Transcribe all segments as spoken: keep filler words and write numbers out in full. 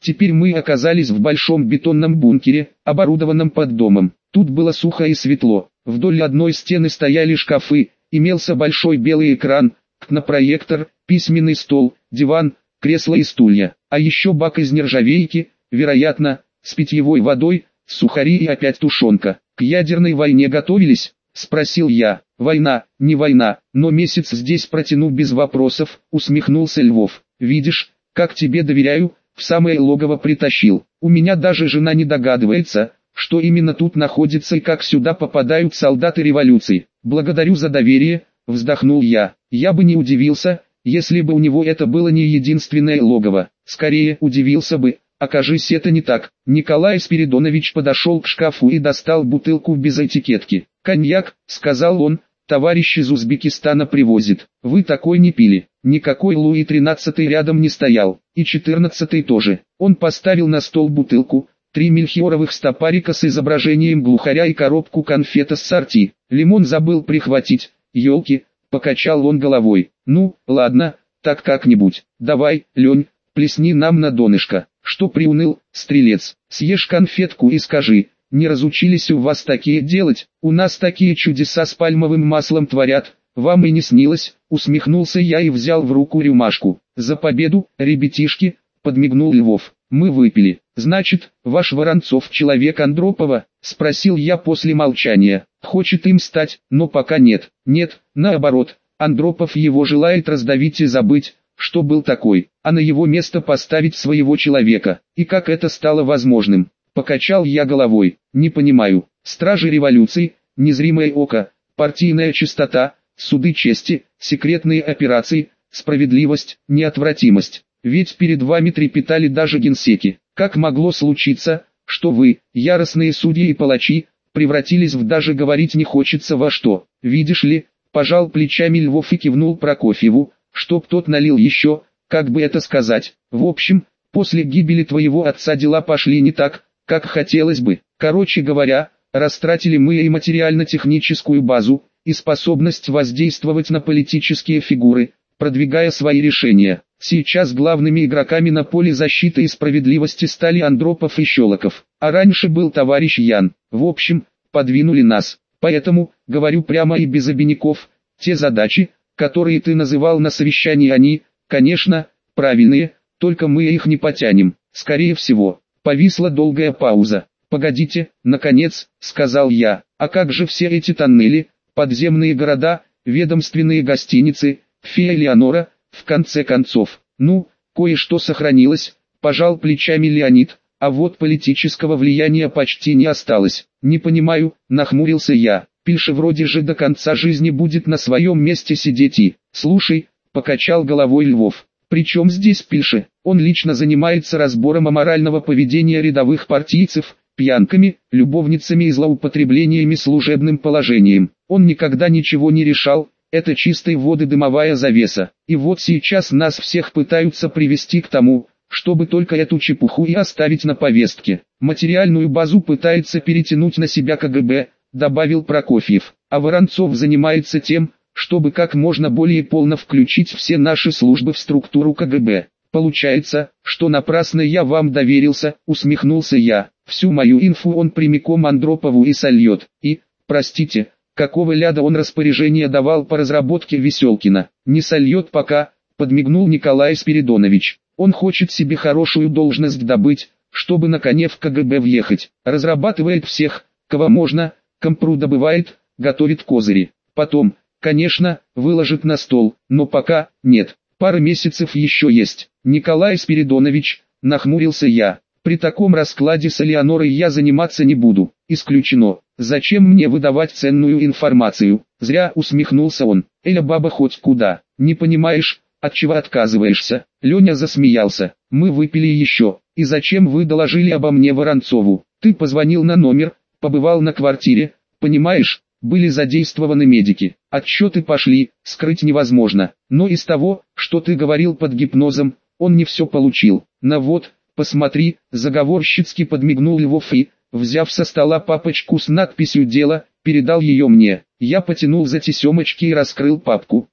Теперь мы оказались в большом бетонном бункере, оборудованном под домом. Тут было сухо и светло. Вдоль одной стены стояли шкафы, имелся большой белый экран, окнопроектор, письменный стол, диван, кресла и стулья. А еще бак из нержавейки, вероятно, с питьевой водой, сухари и опять тушенка. «К ядерной войне готовились?» – спросил я. «Война, не война, но месяц здесь протяну без вопросов», – усмехнулся Львов. «Видишь, как тебе доверяю, в самое логово притащил. У меня даже жена не догадывается, что именно тут находится и как сюда попадают солдаты революции. Благодарю за доверие», – вздохнул я. «Я бы не удивился, если бы у него это было не единственное логово. Скорее удивился бы, окажись это не так». Николай Спиридонович подошел к шкафу и достал бутылку без этикетки. «Коньяк», — сказал он, — «товарищ из Узбекистана привозит. Вы такой не пили». Никакой Луи тринадцатый рядом не стоял, и четырнадцатый тоже. Он поставил на стол бутылку, три мельхиоровых стопарика с изображением глухаря и коробку конфет ассорти. Лимон забыл прихватить, елки, покачал он головой. «Ну, ладно, так как-нибудь. Давай, Лень, плесни нам на донышко». «Что приуныл, стрелец? Съешь конфетку и скажи, не разучились у вас такие делать? У нас такие чудеса с пальмовым маслом творят, вам и не снилось», — усмехнулся я и взял в руку рюмашку. «За победу, ребятишки», — подмигнул Львов. «Мы выпили. Значит, ваш Воронцов человек Андропова?» — спросил я после молчания. «Хочет им стать, но пока нет». «Нет, наоборот, Андропов его желает раздавить и забыть, что был такой, а на его место поставить своего человека. И как это стало возможным?» Покачал я головой. «Не понимаю. Стражи революции, незримое око, партийная чистота, суды чести, секретные операции, справедливость, неотвратимость. Ведь перед вами трепетали даже генсеки. Как могло случиться, что вы, яростные судьи и палачи, превратились в даже говорить не хочется во что? Видишь ли?» Пожал плечами Львов и кивнул Прокофьеву, чтоб тот налил еще, как бы это сказать. «В общем, после гибели твоего отца дела пошли не так, как хотелось бы. Короче говоря, растратили мы и материально-техническую базу, и способность воздействовать на политические фигуры, продвигая свои решения. Сейчас главными игроками на поле защиты и справедливости стали Андропов и Щелоков, а раньше был товарищ Ян. В общем, подвинули нас. Поэтому, говорю прямо и без обиняков, те задачи, которые ты называл на совещании, они, конечно, правильные, только мы их не потянем, скорее всего». Повисла долгая пауза. «Погодите, наконец», — сказал я, — «а как же все эти тоннели, подземные города, ведомственные гостиницы, фея Леонора, в конце концов?» «Ну, кое-что сохранилось», — пожал плечами Леонид, — «а вот политического влияния почти не осталось». «Не понимаю», — нахмурился я, — «Пильша вроде же до конца жизни будет на своем месте сидеть и...» «Слушай», — покачал головой Львов, — «причем здесь Пильша? Он лично занимается разбором аморального поведения рядовых партийцев, пьянками, любовницами и злоупотреблениями служебным положением. Он никогда ничего не решал, это чистой воды дымовая завеса. И вот сейчас нас всех пытаются привести к тому, чтобы только эту чепуху и оставить на повестке. Материальную базу пытается перетянуть на себя ка гэ бэ», добавил Прокофьев, «а Воронцов занимается тем, чтобы как можно более полно включить все наши службы в структуру ка гэ бэ. Получается, что напрасно я вам доверился», — усмехнулся я. «Всю мою инфу он прямиком Андропову и сольет. И, простите, какого ляда он распоряжение давал по разработке Веселкина?» «Не сольет пока», — подмигнул Николай Спиридонович. «Он хочет себе хорошую должность добыть, чтобы на коне в ка гэ бэ въехать. Разрабатывает всех, кого можно, компру добывает, готовит козыри. Потом, конечно, выложит на стол, но пока нет. Пара месяцев еще есть». «Николай Спиридонович», — нахмурился я, — «при таком раскладе с Элеонорой я заниматься не буду». «Исключено. Зачем мне выдавать ценную информацию?» «Зря», — усмехнулся он. «Эля баба хоть куда. Не понимаешь, от чего отказываешься?» Леня засмеялся. «Мы выпили еще. И зачем вы доложили обо мне Воронцову? Ты позвонил на номер, побывал на квартире, понимаешь? Были задействованы медики. Отчеты пошли, скрыть невозможно. Но из того, что ты говорил под гипнозом, он не все получил. На вот, посмотри», заговорщицки подмигнул Львов и, взяв со стола папочку с надписью «Дело», передал ее мне. Я потянул за тесемочки и раскрыл папку.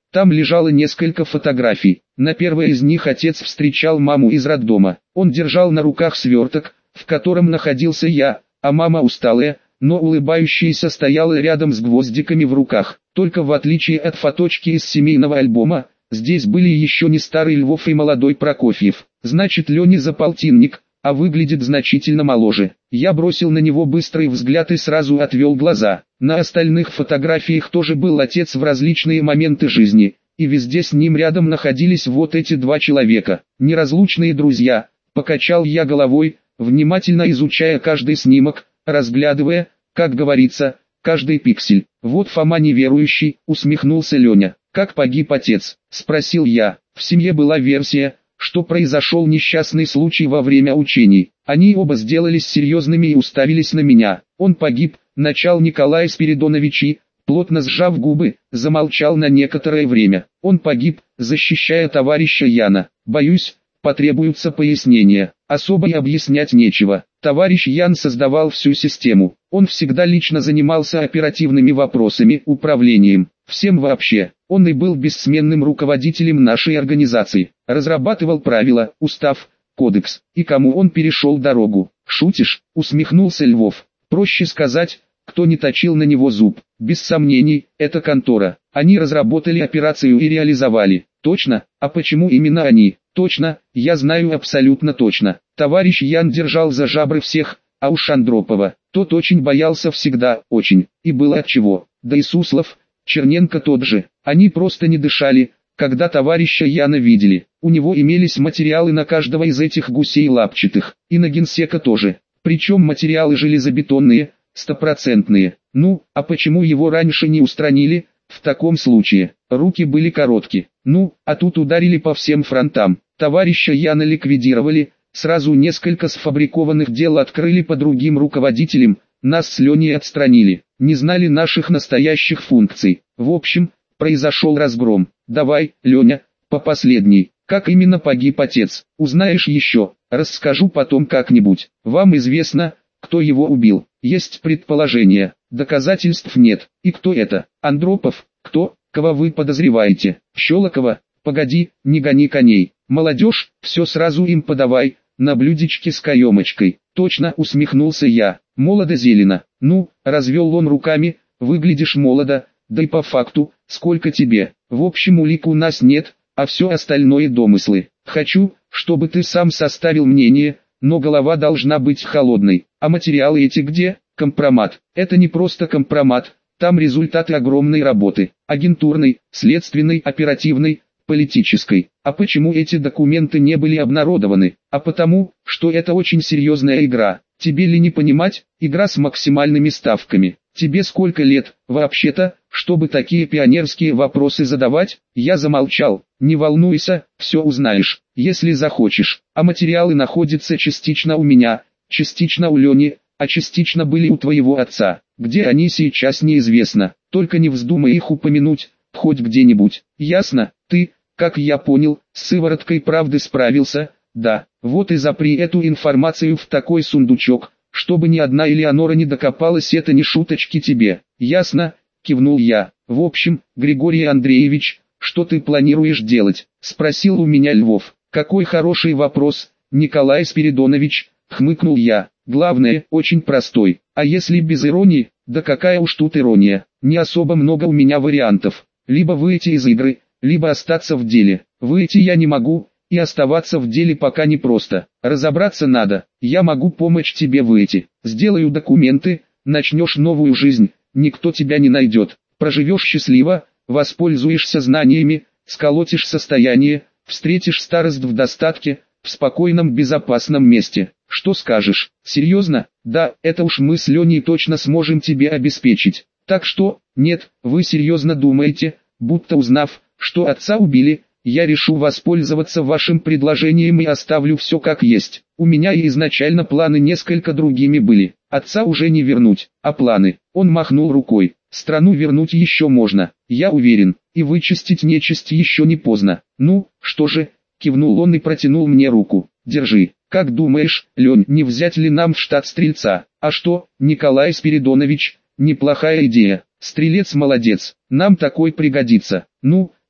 Там лежало несколько фотографий. На первой из них отец встречал маму из роддома. Он держал на руках сверток, в котором находился я, а мама усталая, но улыбающаяся стояла рядом с гвоздиками в руках. Только в отличие от фоточки из семейного альбома, здесь были еще не старый Львов и молодой Прокофьев. Значит, Леня за полтинник, а выглядит значительно моложе. Я бросил на него быстрый взгляд и сразу отвел глаза. На остальных фотографиях тоже был отец в различные моменты жизни, и везде с ним рядом находились вот эти два человека, неразлучные друзья. Покачал я головой, внимательно изучая каждый снимок, разглядывая, как говорится, каждый пиксель. Вот Фома неверующий, усмехнулся Леня. Как погиб отец? Спросил я. В семье была версия, что произошел несчастный случай во время учений. Они оба сделались серьезными и уставились на меня. Он погиб, начал Николай Спиридонович и, плотно сжав губы, замолчал на некоторое время. Он погиб, защищая товарища Яна. Боюсь, потребуются пояснения. Особо и объяснять нечего. Товарищ Ян создавал всю систему. Он всегда лично занимался оперативными вопросами, управлением, всем вообще. Он и был бессменным руководителем нашей организации. Разрабатывал правила, устав, кодекс. И кому он перешел дорогу? Шутишь? Усмехнулся Львов. Проще сказать, кто не точил на него зуб. Без сомнений, это контора. Они разработали операцию и реализовали. Точно? А почему именно они? Точно, я знаю абсолютно точно. Товарищ Ян держал за жабры всех, а уж Андропова, тот очень боялся всегда, очень, и было отчего. Да и Суслов, Черненко тот же, они просто не дышали, когда товарища Яна видели. У него имелись материалы на каждого из этих гусей лапчатых, и на генсека тоже. Причем материалы железобетонные, стопроцентные. Ну, а почему его раньше не устранили? В таком случае, руки были короткие. Ну, а тут ударили по всем фронтам. Товарища Яна ликвидировали, сразу несколько сфабрикованных дел открыли по другим руководителям, нас с Леней отстранили, не знали наших настоящих функций. В общем, произошел разгром. Давай, Леня, по последней. Как именно погиб отец? Узнаешь еще, расскажу потом как-нибудь. Вам известно, кто его убил? Есть предположение, доказательств нет. И кто это? Андропов? Кто? Кого вы подозреваете? Щелокова? Погоди, не гони коней. Молодежь, все сразу им подавай, на блюдечке с каемочкой. Точно, усмехнулся я. Молодо-зелено. Ну, развел он руками, выглядишь молодо, да и по факту, сколько тебе. В общем, улик у нас нет, а все остальное домыслы. Хочу, чтобы ты сам составил мнение, но голова должна быть холодной. А материалы эти где? Компромат. Это не просто компромат, там результаты огромной работы. Агентурной, следственной, оперативной, политической. А почему эти документы не были обнародованы? А потому, что это очень серьезная игра. Тебе ли не понимать, игра с максимальными ставками. Тебе сколько лет, вообще-то, чтобы такие пионерские вопросы задавать? Я замолчал. Не волнуйся, все узнаешь, если захочешь. А материалы находятся частично у меня, частично у Лени, а частично были у твоего отца. Где они сейчас неизвестно, только не вздумай их упомянуть, хоть где-нибудь. Ясно? Ты, как я понял, с сывороткой правды справился, да. Вот и запри эту информацию в такой сундучок, чтобы ни одна Элеонора не докопалась, это не шуточки тебе. Ясно? Кивнул я. В общем, Григорий Андреевич, что ты планируешь делать? Спросил у меня Львов. Какой хороший вопрос, Николай Спиридонович, хмыкнул я. Главное, очень простой. А если без иронии, да какая уж тут ирония. Не особо много у меня вариантов. Либо выйти из игры, либо остаться в деле. Выйти я не могу, и оставаться в деле пока не просто. Разобраться надо. Я могу помочь тебе выйти. Сделаю документы, начнешь новую жизнь, никто тебя не найдет. Проживешь счастливо, воспользуешься знаниями, сколотишь состояние, встретишь старость в достатке, в спокойном безопасном месте. Что скажешь? Серьезно? Да, это уж мы с Леней точно сможем тебе обеспечить. Так что, нет, вы серьезно думаете, будто узнав, что отца убили, я решу воспользоваться вашим предложением и оставлю все как есть. У меня и изначально планы несколько другими были. Отца уже не вернуть, а планы. Он махнул рукой. Страну вернуть еще можно, я уверен, и вычистить нечисть еще не поздно. Ну, что же, кивнул он и протянул мне руку. Держи. Как думаешь, Лень, не взять ли нам в штат стрельца? А что, Николай Спиридонович, неплохая идея. Стрелец молодец, нам такой пригодится. Ну,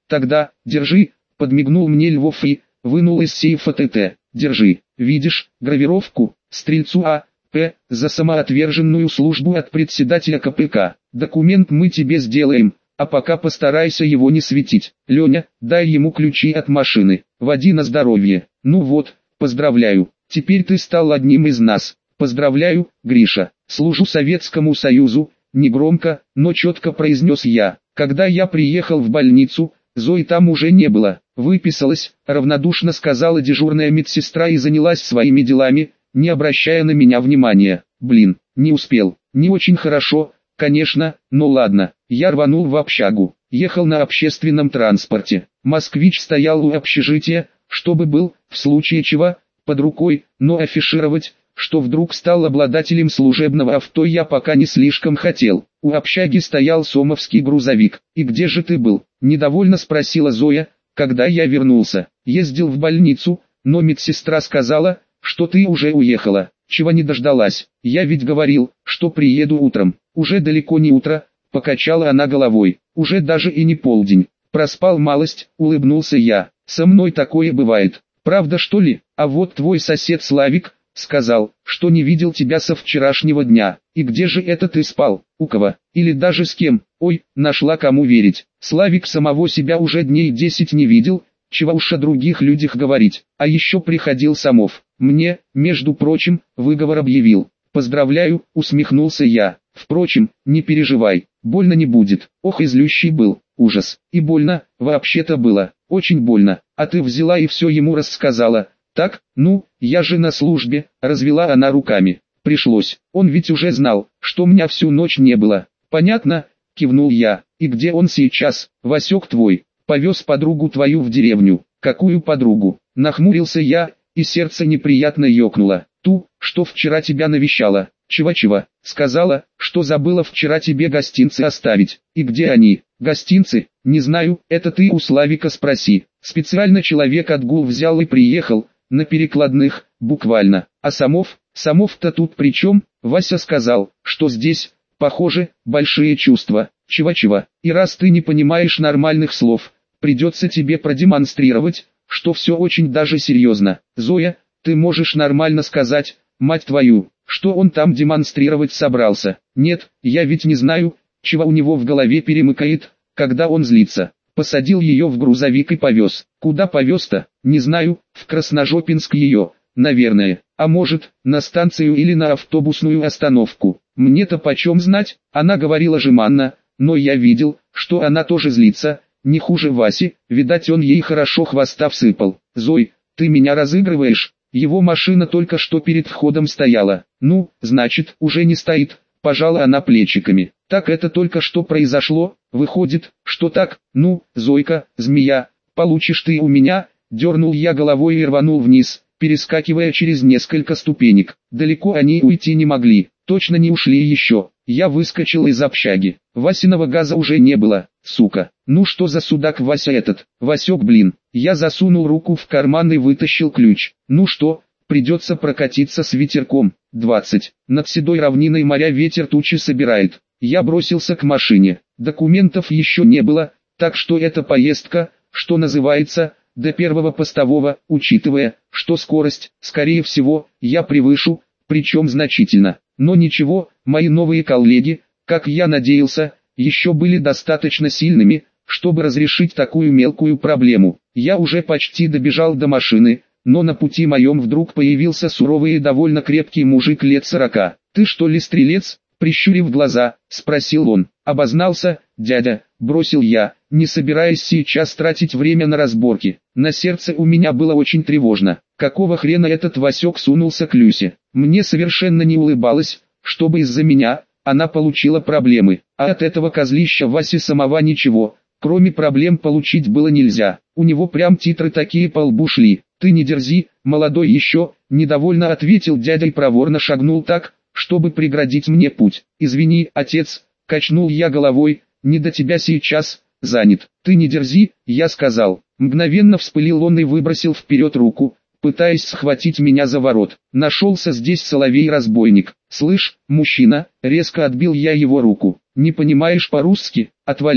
Тогда, держи, подмигнул мне Львов и вынул из сейфа ТТ. Держи, видишь, гравировку, стрельцу А. П. за самоотверженную службу от председателя ка пэ ка. Документ мы тебе сделаем, а пока постарайся его не светить. Леня, дай ему ключи от машины, води на здоровье. Ну вот, поздравляю, теперь ты стал одним из нас. Поздравляю, Гриша, служу Советскому Союзу, негромко, но четко произнес я. Когда я приехал в больницу, Зои там уже не было. Выписалась, равнодушно сказала дежурная медсестра и занялась своими делами, не обращая на меня внимания. Блин, не успел. Не очень хорошо, конечно, но ладно. Я рванул в общагу. Ехал на общественном транспорте. Москвич стоял у общежития, чтобы был, в случае чего, под рукой, но афишировать, что вдруг стал обладателем служебного авто, я пока не слишком хотел. У общаги стоял сомовский грузовик. «И где же ты был?» – недовольно спросила Зоя, когда я вернулся. «Ездил в больницу, но медсестра сказала, что ты уже уехала. Чего не дождалась? Я ведь говорил, что приеду утром». «Уже далеко не утро», – покачала она головой. «Уже даже и не полдень. Проспал малость», – улыбнулся я. «Со мной такое бывает. Правда, что ли? А вот твой сосед Славик сказал, что не видел тебя со вчерашнего дня. И где же это ты спал? У кого? Или даже с кем? Ой, нашла кому верить. Славик самого себя уже дней десять не видел, чего уж о других людях говорить. А еще приходил Самов. Мне, между прочим, выговор объявил. Поздравляю, усмехнулся я. Впрочем, не переживай, больно не будет. Ох, и злющий был. Ужас. И больно, вообще-то было. Очень больно. А ты взяла и все ему рассказала. Так, ну, я же на службе, развела она руками. Пришлось, он ведь уже знал, что меня всю ночь не было. Понятно, кивнул я. И где он сейчас? Васек твой, повез подругу твою в деревню. Какую подругу? Нахмурился я, и сердце неприятно ёкнуло. Ту, что вчера тебя навещала. Чего-чего? Сказала, что забыла вчера тебе гостинцы оставить. И где они? Гостинцы? Не знаю, это ты у Славика спроси. Специально человек отгул взял и приехал. На перекладных, буквально. А Самов, Самов-то тут при чем? Вася сказал, что здесь, похоже, большие чувства. Чего-чего. И раз ты не понимаешь нормальных слов, придется тебе продемонстрировать, что все очень даже серьезно. Зоя, ты можешь нормально сказать, мать твою, что он там демонстрировать собрался? Нет, я ведь не знаю, чего у него в голове перемыкает, когда он злится. Посадил ее в грузовик и повез. Куда повез-то? Не знаю, в Красножопинск ее, наверное. А может, на станцию или на автобусную остановку. Мне-то почем знать? Она говорила жеманно, но я видел, что она тоже злится, не хуже Васи, видать он ей хорошо хвоста всыпал. Зой, ты меня разыгрываешь? Его машина только что перед входом стояла. Ну, значит, уже не стоит. Пожала она плечиками. Так это только что произошло, выходит, что так, ну, Зойка, змея, получишь ты у меня, дернул я головой и рванул вниз, перескакивая через несколько ступенек. Далеко они уйти не могли, точно не ушли еще. Я выскочил из общаги, Васиного газа уже не было, сука. Ну что за судак Вася этот, Васек блин. Я засунул руку в карман и вытащил ключ. Ну что, придется прокатиться с ветерком. двадцать. Над седой равниной моря ветер тучи собирает. Я бросился к машине. Документов еще не было, так что эта поездка, что называется, до первого постового, учитывая, что скорость, скорее всего, я превышу, причем значительно. Но ничего, мои новые коллеги, как я надеялся, еще были достаточно сильными, чтобы разрешить такую мелкую проблему. Я уже почти добежал до машины, но на пути моем вдруг появился суровый и довольно крепкий мужик лет сорока. «Ты что ли стрелец?» Прищурив глаза, спросил он. «Обознался, дядя», бросил я, не собираясь сейчас тратить время на разборки. На сердце у меня было очень тревожно. Какого хрена этот Васек сунулся к Люсе? Мне совершенно не улыбалось, чтобы из-за меня она получила проблемы. А от этого козлища Васи самого ничего, кроме проблем, получить было нельзя. У него прям титры такие по лбу шли. «Ты не дерзи, молодой еще», недовольно ответил дядя и проворно шагнул так, чтобы преградить мне путь. «Извини, отец», качнул я головой, «не до тебя сейчас, занят». «Ты не дерзи», я сказал. Мгновенно вспылил он и выбросил вперед руку, пытаясь схватить меня за ворот. Нашелся здесь соловей-разбойник. «Слышь, мужчина», резко отбил я его руку. «Не понимаешь по-русски? Отвали,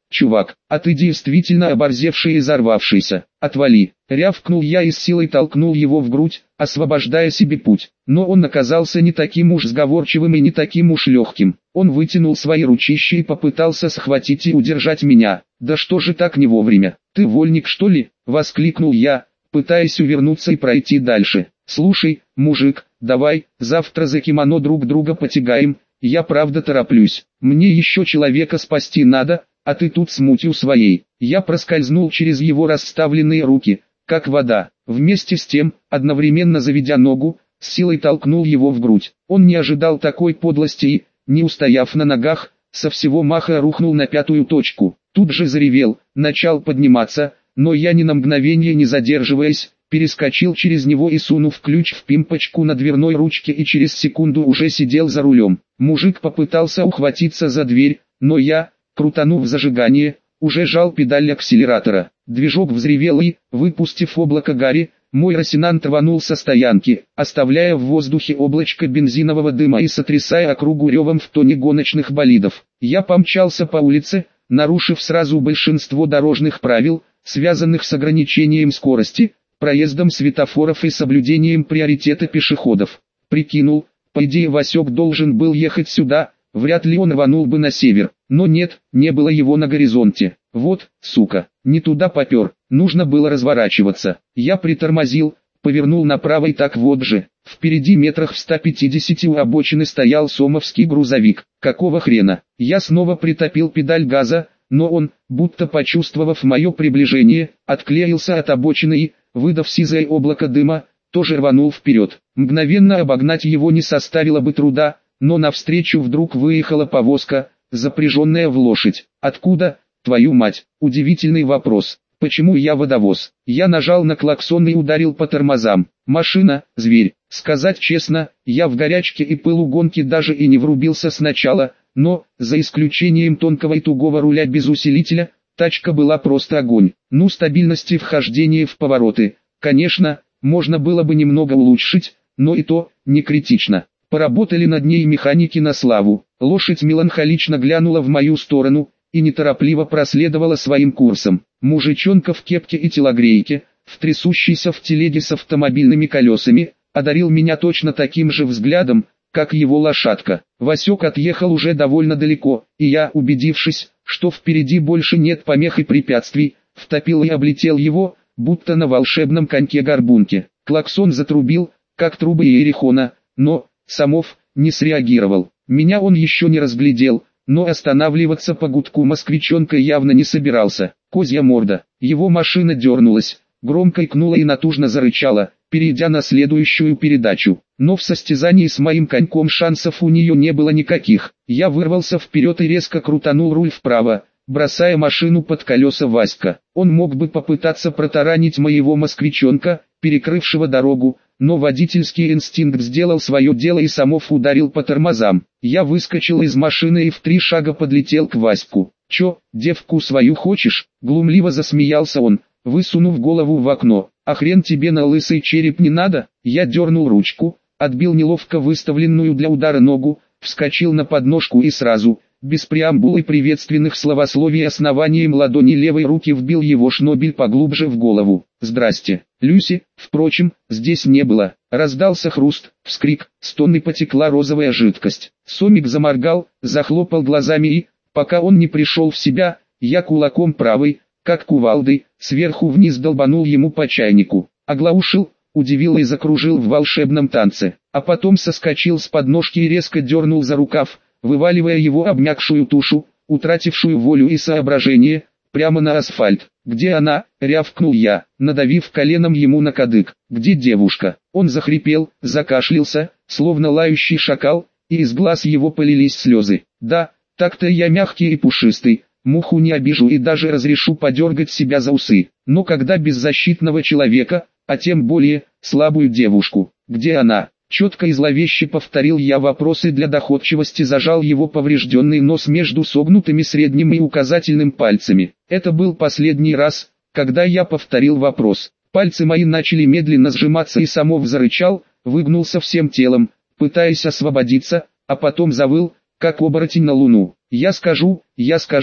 чувак, а ты действительно оборзевший и взорвавшийся, отвали. Рявкнул я и с силой толкнул его в грудь, освобождая себе путь. Но он оказался не таким уж сговорчивым и не таким уж легким. Он вытянул свои ручища и попытался схватить и удержать меня. «Да что же так не вовремя? Ты вольник что ли?» — воскликнул я, пытаясь увернуться и пройти дальше. «Слушай, мужик, давай, завтра за кимоно друг друга потягаем, я правда тороплюсь. Мне еще человека спасти надо, а ты тут с мутью своей». Я проскользнул через его расставленные руки, как вода. Вместе с тем, одновременно заведя ногу, с силой толкнул его в грудь. Он не ожидал такой подлости и, не устояв на ногах, со всего маха рухнул на пятую точку. Тут же заревел, начал подниматься, но я ни на мгновение не задерживаясь, перескочил через него и сунув ключ в пимпочку на дверной ручке и через секунду уже сидел за рулем. Мужик попытался ухватиться за дверь, но я, крутанув зажигание, уже жал педаль акселератора. Движок взревел и, выпустив облако гари, мой Росинант рванул со стоянки, оставляя в воздухе облачко бензинового дыма и сотрясая округу ревом в тоне гоночных болидов. Я помчался по улице, нарушив сразу большинство дорожных правил, связанных с ограничением скорости, проездом светофоров и соблюдением приоритета пешеходов. Прикинул, по идее Васек должен был ехать сюда, вряд ли он рванул бы на север, но нет, не было его на горизонте. Вот, сука, не туда попер, нужно было разворачиваться. Я притормозил, повернул направо и так вот же. Впереди метрах в ста пятидесяти у обочины стоял сомовский грузовик. Какого хрена? Я снова притопил педаль газа, но он, будто почувствовав мое приближение, отклеился от обочины и, выдав сизое облако дыма, тоже рванул вперед. Мгновенно обогнать его не составило бы труда, но навстречу вдруг выехала повозка, запряженная в лошадь. Откуда, твою мать? Удивительный вопрос. Почему я водовоз? Я нажал на клаксон и ударил по тормозам. Машина, зверь. Сказать честно, я в горячке и пылу гонки даже и не врубился сначала, но, за исключением тонкого и тугого руля без усилителя, тачка была просто огонь. Ну, стабильности вхождения в повороты, конечно, можно было бы немного улучшить, но и то, не критично. Поработали над ней механики на славу. Лошадь меланхолично глянула в мою сторону и неторопливо проследовала своим курсом. Мужичонка в кепке и телогрейке, в трясущейся в телеге с автомобильными колесами, одарил меня точно таким же взглядом, как его лошадка. Васек отъехал уже довольно далеко, и я, убедившись, что впереди больше нет помех и препятствий, втопил и облетел его, будто на волшебном коньке-горбунке. Клаксон затрубил, как трубы Иерихона, но Сомов не среагировал. Меня он еще не разглядел, но останавливаться по гудку москвичонка явно не собирался. Козья морда. Его машина дернулась, громко икнула и натужно зарычала, перейдя на следующую передачу. Но в состязании с моим коньком шансов у нее не было никаких. Я вырвался вперед и резко крутанул руль вправо, бросая машину под колеса Васька. Он мог бы попытаться протаранить моего москвичонка, перекрывшего дорогу, но водительский инстинкт сделал свое дело и Сомов ударил по тормозам. Я выскочил из машины и в три шага подлетел к Ваську. «Чё, девку свою хочешь?» — глумливо засмеялся он, высунув голову в окно. «А хрен тебе на лысый череп не надо?» Я дернул ручку, отбил неловко выставленную для удара ногу, вскочил на подножку и сразу, без преамбул и приветственных словословий основанием ладони левой руки вбил его шнобель поглубже в голову. «Здрасте, Люси», впрочем, здесь не было. Раздался хруст, вскрик, стон и потекла розовая жидкость. Сомик заморгал, захлопал глазами и, пока он не пришел в себя, я кулаком правой, как кувалдой, сверху вниз долбанул ему по чайнику. Оглаушил, удивил и закружил в волшебном танце, а потом соскочил с подножки и резко дернул за рукав, вываливая его обмякшую тушу, утратившую волю и соображение, прямо на асфальт. «Где она?» — рявкнул я, надавив коленом ему на кадык. «Где девушка?» Он захрипел, закашлялся, словно лающий шакал, и из глаз его полились слезы. «Да, так-то я мягкий и пушистый, муху не обижу и даже разрешу подергать себя за усы. Но когда беззащитного человека, а тем более, слабую девушку, где она?» Четко и зловеще повторил я вопрос и для доходчивости зажал его поврежденный нос между согнутыми средним и указательным пальцами. Это был последний раз, когда я повторил вопрос. Пальцы мои начали медленно сжиматься и Сомов зарычал, выгнулся всем телом, пытаясь освободиться, а потом завыл, как оборотень на луну. «Я скажу, я скажу».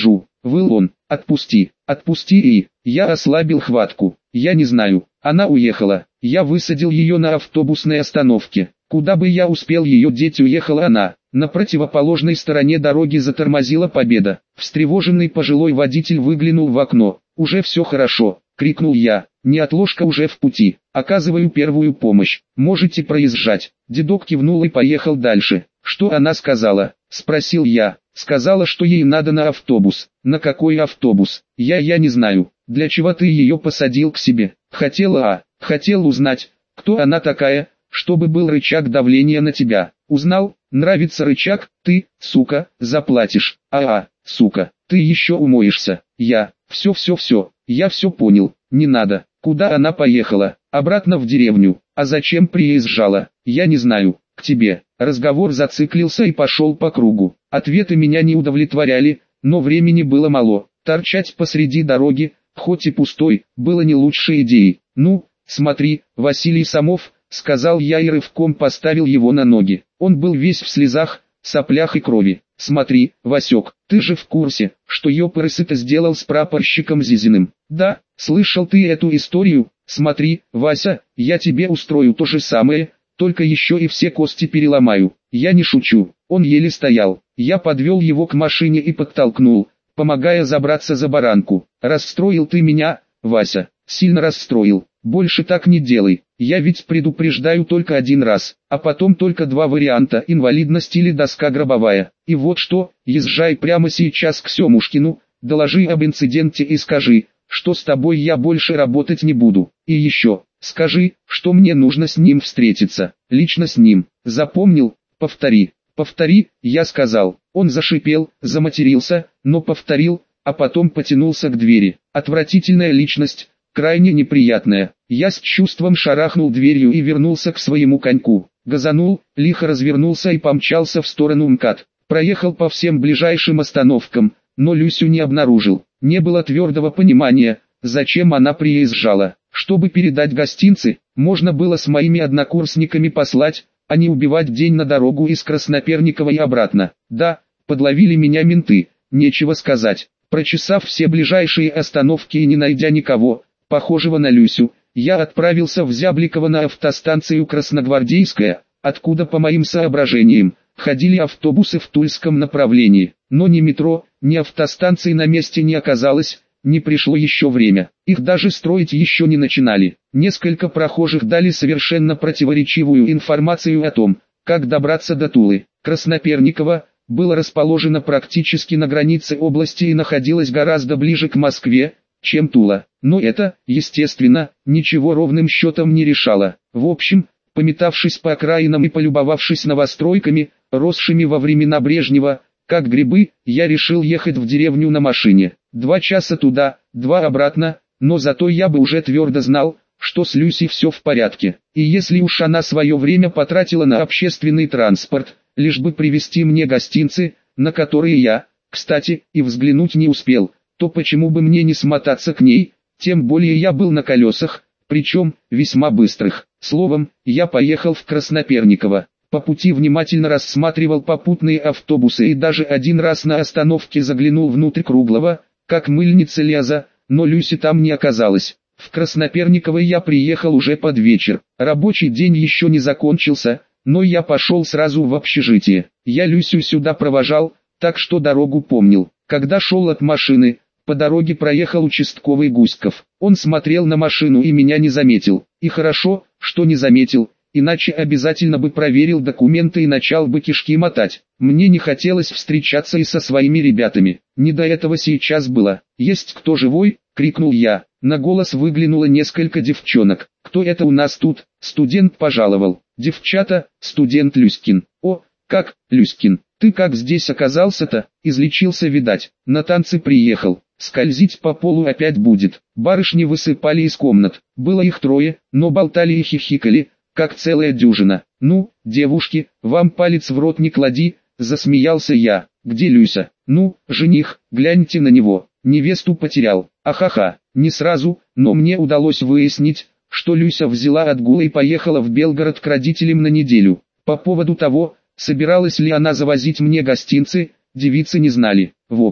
выл он. Отпусти, отпусти и... Я ослабил хватку. Я не знаю. Она уехала. Я высадил ее на автобусной остановке. Куда бы я успел ее деть, уехала она. На противоположной стороне дороги затормозила Победа. Встревоженный пожилой водитель выглянул в окно. «Уже все хорошо», — крикнул я. «Неотложка уже в пути. Оказываю первую помощь. Можете проезжать». Дедок кивнул и поехал дальше. «Что она сказала?» — спросил я. «Сказала, что ей надо на автобус». «На какой автобус?» «Я я не знаю. Для чего ты ее посадил к себе?» «Хотела, а, хотел узнать, кто она такая, чтобы был рычаг давления на тебя. Узнал? Нравится рычаг? Ты, сука, заплатишь. А-а, сука, ты еще умоешься». «Я, все-все-все, я все понял, не надо». «Куда она поехала?» «Обратно в деревню». «А зачем приезжала?» «Я не знаю, к тебе». Разговор зациклился и пошел по кругу. Ответы меня не удовлетворяли, но времени было мало. Торчать посреди дороги, хоть и пустой, было не лучшей идеей. «Ну, смотри, Василий Самов», — сказал я и рывком поставил его на ноги. Он был весь в слезах, соплях и крови. «Смотри, Васек, ты же в курсе, что ёпрсы-то сделал с прапорщиком Зизиным?» «Да, слышал ты эту историю. Смотри, Вася, я тебе устрою то же самое, только еще и все кости переломаю». Я не шучу. Он еле стоял. Я подвел его к машине и подтолкнул, помогая забраться за баранку. «Расстроил ты меня, Вася, сильно расстроил. Больше так не делай. Я ведь предупреждаю только один раз, а потом только два варианта: инвалидность или доска гробовая. И вот что, езжай прямо сейчас к Семушкину, доложи об инциденте и скажи, что с тобой я больше работать не буду. И еще, скажи, что мне нужно с ним встретиться, лично с ним. Запомнил? Повтори, повтори», я сказал. Он зашипел, заматерился, но повторил, а потом потянулся к двери. Отвратительная личность, крайне неприятная. Я с чувством шарахнул дверью и вернулся к своему коньку. Газанул, лихо развернулся и помчался в сторону МКАД. Проехал по всем ближайшим остановкам, но Люсю не обнаружил. Не было твердого понимания, зачем она приезжала. Чтобы передать гостинцы, можно было с моими однокурсниками послать, а не убивать день на дорогу из Красноперникова и обратно. Да, подловили меня менты, нечего сказать. Прочесав все ближайшие остановки и не найдя никого, похожего на Люсю, я отправился в Зябликово на автостанцию Красногвардейская, откуда, по моим соображениям, ходили автобусы в Тульском направлении. Но ни метро, ни автостанции на месте не оказалось, не пришло еще время. Их даже строить еще не начинали. Несколько прохожих дали совершенно противоречивую информацию о том, как добраться до Тулы. Красноперниково было расположено практически на границе области и находилось гораздо ближе к Москве, чем Тула. Но это, естественно, ничего ровным счетом не решало. В общем, пометавшись по окраинам и полюбовавшись новостройками, росшими во времена Брежнева, как грибы, я решил ехать в деревню на машине. Два часа туда, два обратно, но зато я бы уже твердо знал, что с Люси все в порядке. И если уж она свое время потратила на общественный транспорт, лишь бы привезти мне гостинцы, на которые я, кстати, и взглянуть не успел, то почему бы мне не смотаться к ней, тем более я был на колесах, причем весьма быстрых. Словом, я поехал в Красноперниково. По пути внимательно рассматривал попутные автобусы и даже один раз на остановке заглянул внутрь круглого, как мыльница ляза, но Люси там не оказалось. В Красноперниково я приехал уже под вечер. Рабочий день еще не закончился, но я пошел сразу в общежитие. Я Люсю сюда провожал, так что дорогу помнил. Когда шел от машины, по дороге проехал участковый Гуськов. Он смотрел на машину и меня не заметил. И хорошо, что не заметил, иначе обязательно бы проверил документы и начал бы кишки мотать. Мне не хотелось встречаться и со своими ребятами. Не до этого сейчас было. «Есть кто живой?» — крикнул я. На голос выглянуло несколько девчонок. «Кто это у нас тут?» Студент пожаловал. «Девчата, студент Люськин». «О, как, Люськин, ты как здесь оказался-то?» «Излечился, видать. На танцы приехал. Скользить по полу опять будет». Барышни высыпали из комнат. Было их трое, но болтали и хихикали, как целая дюжина. «Ну, девушки, вам палец в рот не клади», — засмеялся я. «Где Люся?» «Ну, жених, гляньте на него, невесту потерял». «Ахаха, не сразу, но мне удалось выяснить, что Люся взяла отгул и поехала в Белгород к родителям на неделю. По поводу того, собиралась ли она завозить мне гостинцы, девицы не знали. В общем,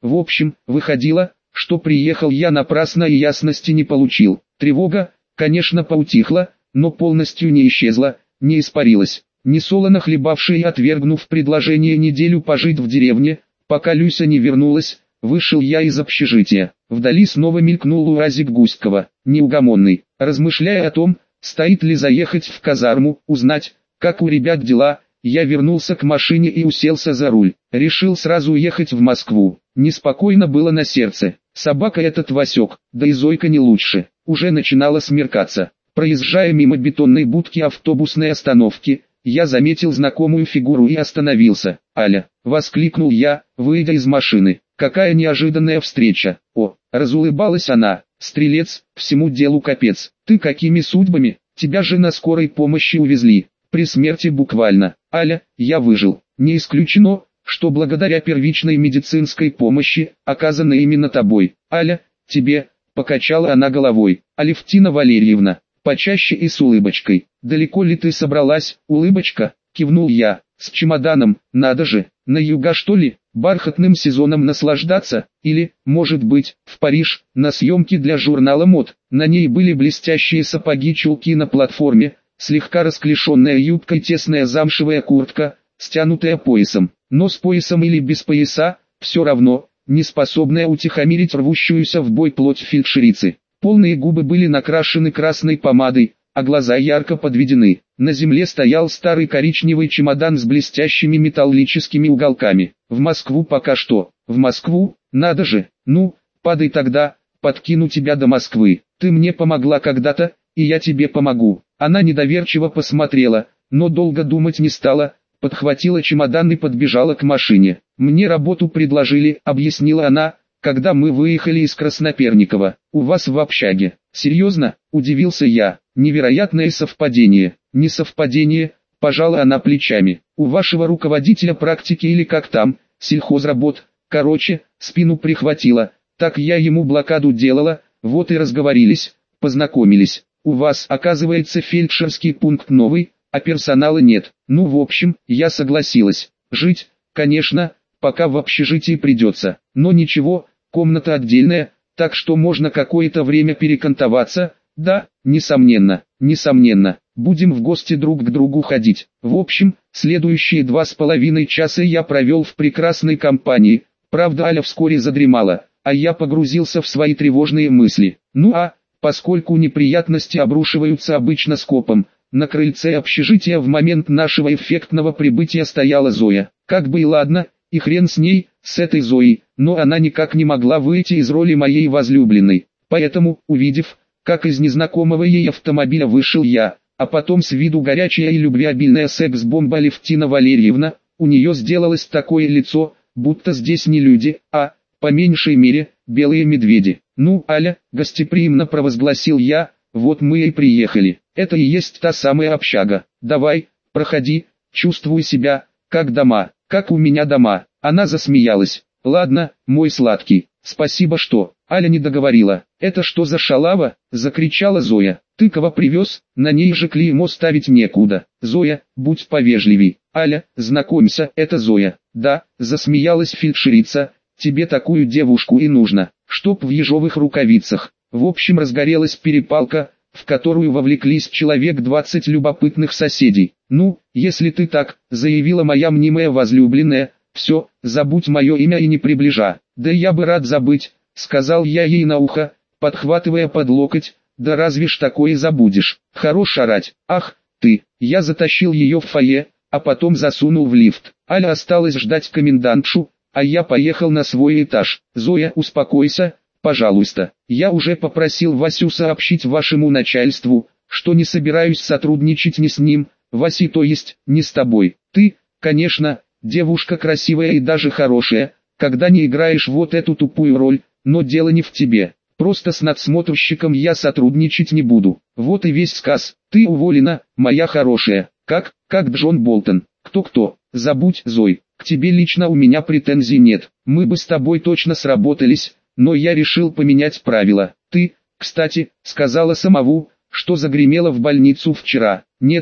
В общем, выходило, что приехал я напрасно и ясности не получил. Тревога, конечно, поутихла, но полностью не исчезла, не испарилась. Несолоно хлебавший и отвергнув предложение неделю пожить в деревне, пока Люся не вернулась, вышел я из общежития. Вдали снова мелькнул уазик Гуськова, неугомонный. Размышляя о том, стоит ли заехать в казарму, узнать, как у ребят дела, я вернулся к машине и уселся за руль. Решил сразу уехать в Москву. Неспокойно было на сердце. Собака этот Васек, да и Зойка не лучше. Уже начинало смеркаться. Проезжая мимо бетонной будки автобусной остановки, я заметил знакомую фигуру и остановился. «Аля!» — воскликнул я, выйдя из машины. «Какая неожиданная встреча!» «О!» — разулыбалась она. «Стрелец, всему делу капец. Ты какими судьбами? Тебя же на скорой помощи увезли. При смерти буквально. Аля, я выжил. Не исключено, что благодаря первичной медицинской помощи, оказанной именно тобой. Аля, тебе!» — покачала она головой. «Алевтина Валерьевна!» Почаще и с улыбочкой. «Далеко ли ты собралась, улыбочка?» — кивнул я. «С чемоданом, надо же, на юга что ли, бархатным сезоном наслаждаться, или, может быть, в Париж, на съемки для журнала мод». На ней были блестящие сапоги-чулки на платформе, слегка расклешенная юбка и тесная замшевая куртка, стянутая поясом. Но с поясом или без пояса, все равно, не способная утихомирить рвущуюся в бой плоть фельдшерицы. Полные губы были накрашены красной помадой, а глаза ярко подведены. На земле стоял старый коричневый чемодан с блестящими металлическими уголками. «В Москву пока что. В Москву? Надо же. Ну, падай тогда, подкину тебя до Москвы. Ты мне помогла когда-то, и я тебе помогу». Она недоверчиво посмотрела, но долго думать не стала, подхватила чемодан и подбежала к машине. «Мне работу предложили», — объяснила она, когда мы выехали из Красноперникова. «У вас в общаге». «Серьезно?» – удивился я. «Невероятное совпадение». «Не совпадение», – пожала она плечами. «У вашего руководителя практики или как там, сельхозработ. Короче, спину прихватило. Так я ему блокаду делала, вот и разговорились, познакомились. У вас, оказывается, фельдшерский пункт новый, а персонала нет. Ну, в общем, я согласилась. Жить, конечно, пока в общежитии придется. Но ничего, комната отдельная, так что можно какое-то время перекантоваться. Да, несомненно, несомненно, будем в гости друг к другу ходить». В общем, следующие два с половиной часа я провел в прекрасной компании. Правда, Аля вскоре задремала, а я погрузился в свои тревожные мысли. Ну а, поскольку неприятности обрушиваются обычно скопом, на крыльце общежития в момент нашего эффектного прибытия стояла Зоя. Как бы и ладно, и хрен с ней, с этой Зоей, но она никак не могла выйти из роли моей возлюбленной. Поэтому, увидев, как из незнакомого ей автомобиля вышел я, а потом с виду горячая и любвеобильная секс-бомба Алевтина Валерьевна, у нее сделалось такое лицо, будто здесь не люди, а, по меньшей мере, белые медведи. «Ну, Аля», — гостеприимно провозгласил я, — «вот мы и приехали. Это и есть та самая общага. Давай, проходи, чувствуй себя, как дома, как у меня дома». Она засмеялась. «Ладно, мой сладкий, спасибо что...» Аля не договорила. «Это что за шалава?» — закричала Зоя. «Ты кого привез? На ней же клеймо ставить некуда». «Зоя, будь повежливей». «Аля, знакомься, это Зоя». «Да», — засмеялась фельдшерица, — «тебе такую девушку и нужно, чтоб в ежовых рукавицах». В общем, разгорелась перепалка, в которую вовлеклись человек двадцать любопытных соседей. «Ну, если ты так», — заявила моя мнимая возлюбленная, — «все, забудь мое имя и не приближа». «Да я бы рад забыть», — сказал я ей на ухо, подхватывая под локоть, «да разве ж такое забудешь? Хорош орать». «Ах, ты!» Я затащил ее в фойе, а потом засунул в лифт. Аля осталась ждать комендантшу, а я поехал на свой этаж. «Зоя, успокойся, пожалуйста. Я уже попросил Васю сообщить вашему начальству, что не собираюсь сотрудничать ни с ним, Васи, то есть, не с тобой. Ты, конечно, девушка красивая и даже хорошая, когда не играешь вот эту тупую роль, но дело не в тебе. Просто с надсмотрщиком я сотрудничать не буду. Вот и весь сказ. Ты уволена, моя хорошая. Как, как Джон Болтон. Кто-кто? Забудь, Зой. К тебе лично у меня претензий нет. Мы бы с тобой точно сработались, но я решил поменять правила. Ты, кстати, сказала самому, что загремела в больницу вчера. Нет,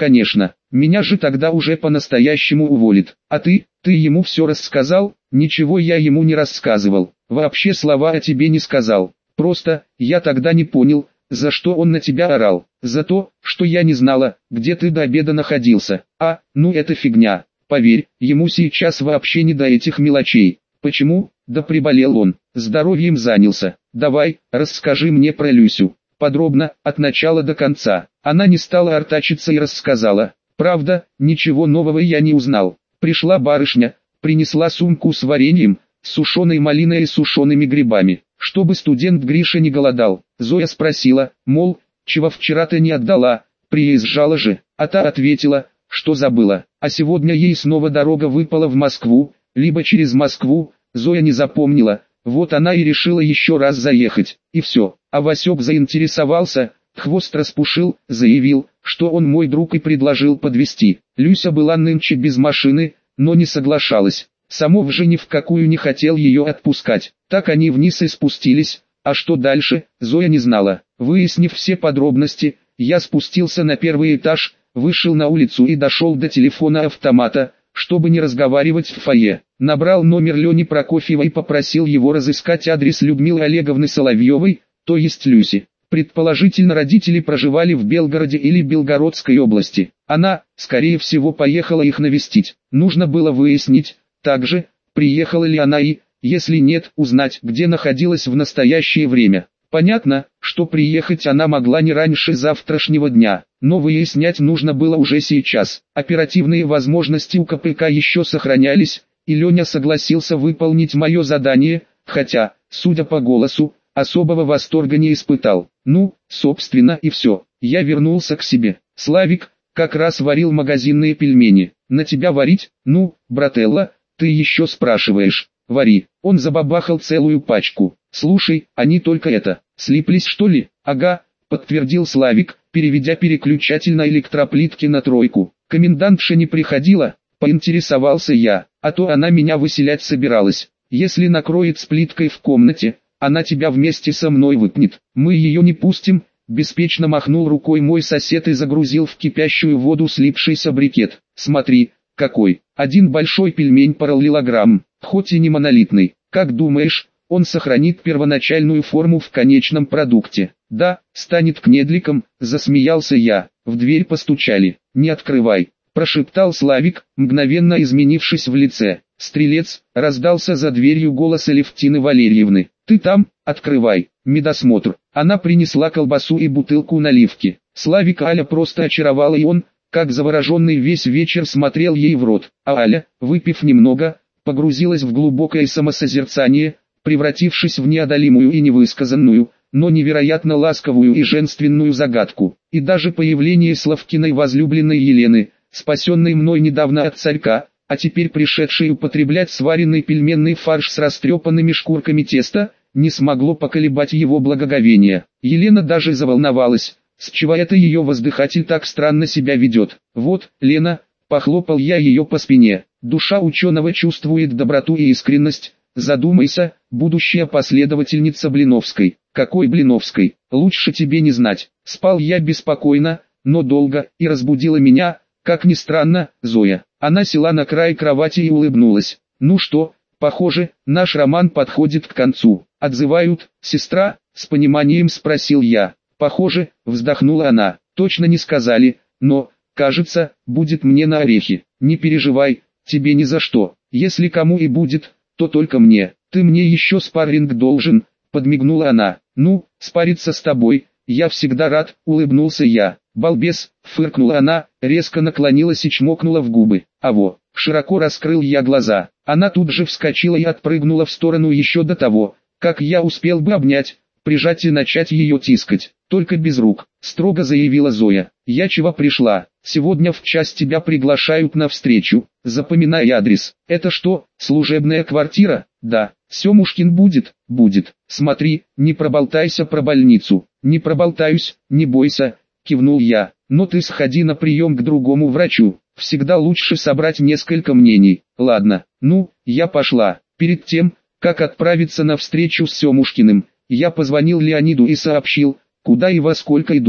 конечно, меня же тогда уже по-настоящему уволит. А ты, ты ему все рассказал? Ничего я ему не рассказывал, вообще слова о тебе не сказал. Просто, я тогда не понял, за что он на тебя орал. За то, что я не знала, где ты до обеда находился. А, ну это фигня. Поверь, ему сейчас вообще не до этих мелочей. Почему? Да приболел он, здоровьем занялся. Давай, расскажи мне про Люсю. Подробно, от начала до конца. Она не стала артачиться и рассказала. Правда, ничего нового я не узнал. Пришла барышня, принесла сумку с вареньем, сушеной малиной и сушеными грибами. Чтобы студент Гриша не голодал, Зоя спросила, мол, чего вчера ты не отдала, приезжала же, а та ответила, что забыла, а сегодня ей снова дорога выпала в Москву, либо через Москву, Зоя не запомнила, вот она и решила еще раз заехать, и все. А Васек заинтересовался, хвост распушил, заявил, что он мой друг и предложил подвезти. Люся была нынче без машины, но не соглашалась. Самов же ни в какую не хотел ее отпускать. Так они вниз и спустились, а что дальше, Зоя не знала. Выяснив все подробности, я спустился на первый этаж, вышел на улицу и дошел до телефона-автомата, чтобы не разговаривать в фойе. Набрал номер Лени Прокофьева и попросил его разыскать адрес Людмилы Олеговны Соловьевой, то есть Люси. Предположительно, родители проживали в Белгороде или Белгородской области. Она, скорее всего, поехала их навестить. Нужно было выяснить, также, приехала ли она и, если нет, узнать, где находилась в настоящее время. Понятно, что приехать она могла не раньше завтрашнего дня, но выяснять нужно было уже сейчас. Оперативные возможности у ка пэ ка еще сохранялись, и Леня согласился выполнить мое задание, хотя, судя по голосу, особого восторга не испытал. Ну, собственно и все. Я вернулся к себе. Славик как раз варил магазинные пельмени. На тебя варить? Ну, брателло, ты еще спрашиваешь. Вари. Он забабахал целую пачку. Слушай, они только это, слиплись что ли? Ага, подтвердил Славик, переведя переключатель на электроплитке на тройку. Комендантша не приходила, поинтересовался я, а то она меня выселять собиралась. Если накроет с плиткой в комнате, она тебя вместе со мной выпнет. Мы ее не пустим, беспечно махнул рукой мой сосед и загрузил в кипящую воду слипшийся брикет. Смотри, какой, один большой пельмень параллелограмм, хоть и не монолитный. Как думаешь, он сохранит первоначальную форму в конечном продукте? Да, станет кнедликом, засмеялся я. В дверь постучали. Не открывай, прошептал Славик, мгновенно изменившись в лице. Стрелец, раздался за дверью голос Алевтины Валерьевны. Ты там, открывай, медосмотр. Она принесла колбасу и бутылку наливки. Славик Аля просто очаровала, и он, как завороженный, весь вечер смотрел ей в рот. А Аля, выпив немного, погрузилась в глубокое самосозерцание, превратившись в неодолимую и невысказанную, но невероятно ласковую и женственную загадку. И даже появление Славкиной возлюбленной Елены, спасенной мной недавно от царька, а теперь пришедшей употреблять сваренный пельменный фарш с растрепанными шкурками теста, не смогло поколебать его благоговение. Елена даже заволновалась, с чего это ее воздыхатель так странно себя ведет. Вот, Лена, похлопал я ее по спине, душа ученого чувствует доброту и искренность, задумайся, будущая последовательница Блиновской. Какой Блиновской, лучше тебе не знать. Спал я беспокойно, но долго, и разбудила меня, как ни странно, Зоя. Она села на край кровати и улыбнулась. Ну что, похоже, наш роман подходит к концу. Отзывают, сестра, с пониманием спросил я. Похоже, вздохнула она. Точно не сказали, но, кажется, будет мне на орехи. Не переживай, тебе ни за что. Если кому и будет, то только мне. Ты мне еще спарринг должен, подмигнула она. Ну, спариться с тобой, я всегда рад, улыбнулся я. Балбес, фыркнула она, резко наклонилась и чмокнула в губы. Аво, широко раскрыл я глаза. Она тут же вскочила и отпрыгнула в сторону еще до того, как я успел бы обнять, прижать и начать ее тискать. Только без рук, строго заявила Зоя. Я чего пришла? Сегодня в час тебя приглашают на встречу. Запоминай адрес. Это что, служебная квартира? Да. Семушкин будет? Будет. Смотри, не проболтайся про больницу. Не проболтаюсь, не бойся, кивнул я. Но ты сходи на прием к другому врачу. Всегда лучше собрать несколько мнений. Ладно, ну, я пошла. Перед тем, как отправиться на встречу с Семушкиным, я позвонил Леониду и сообщил, куда и во сколько иду.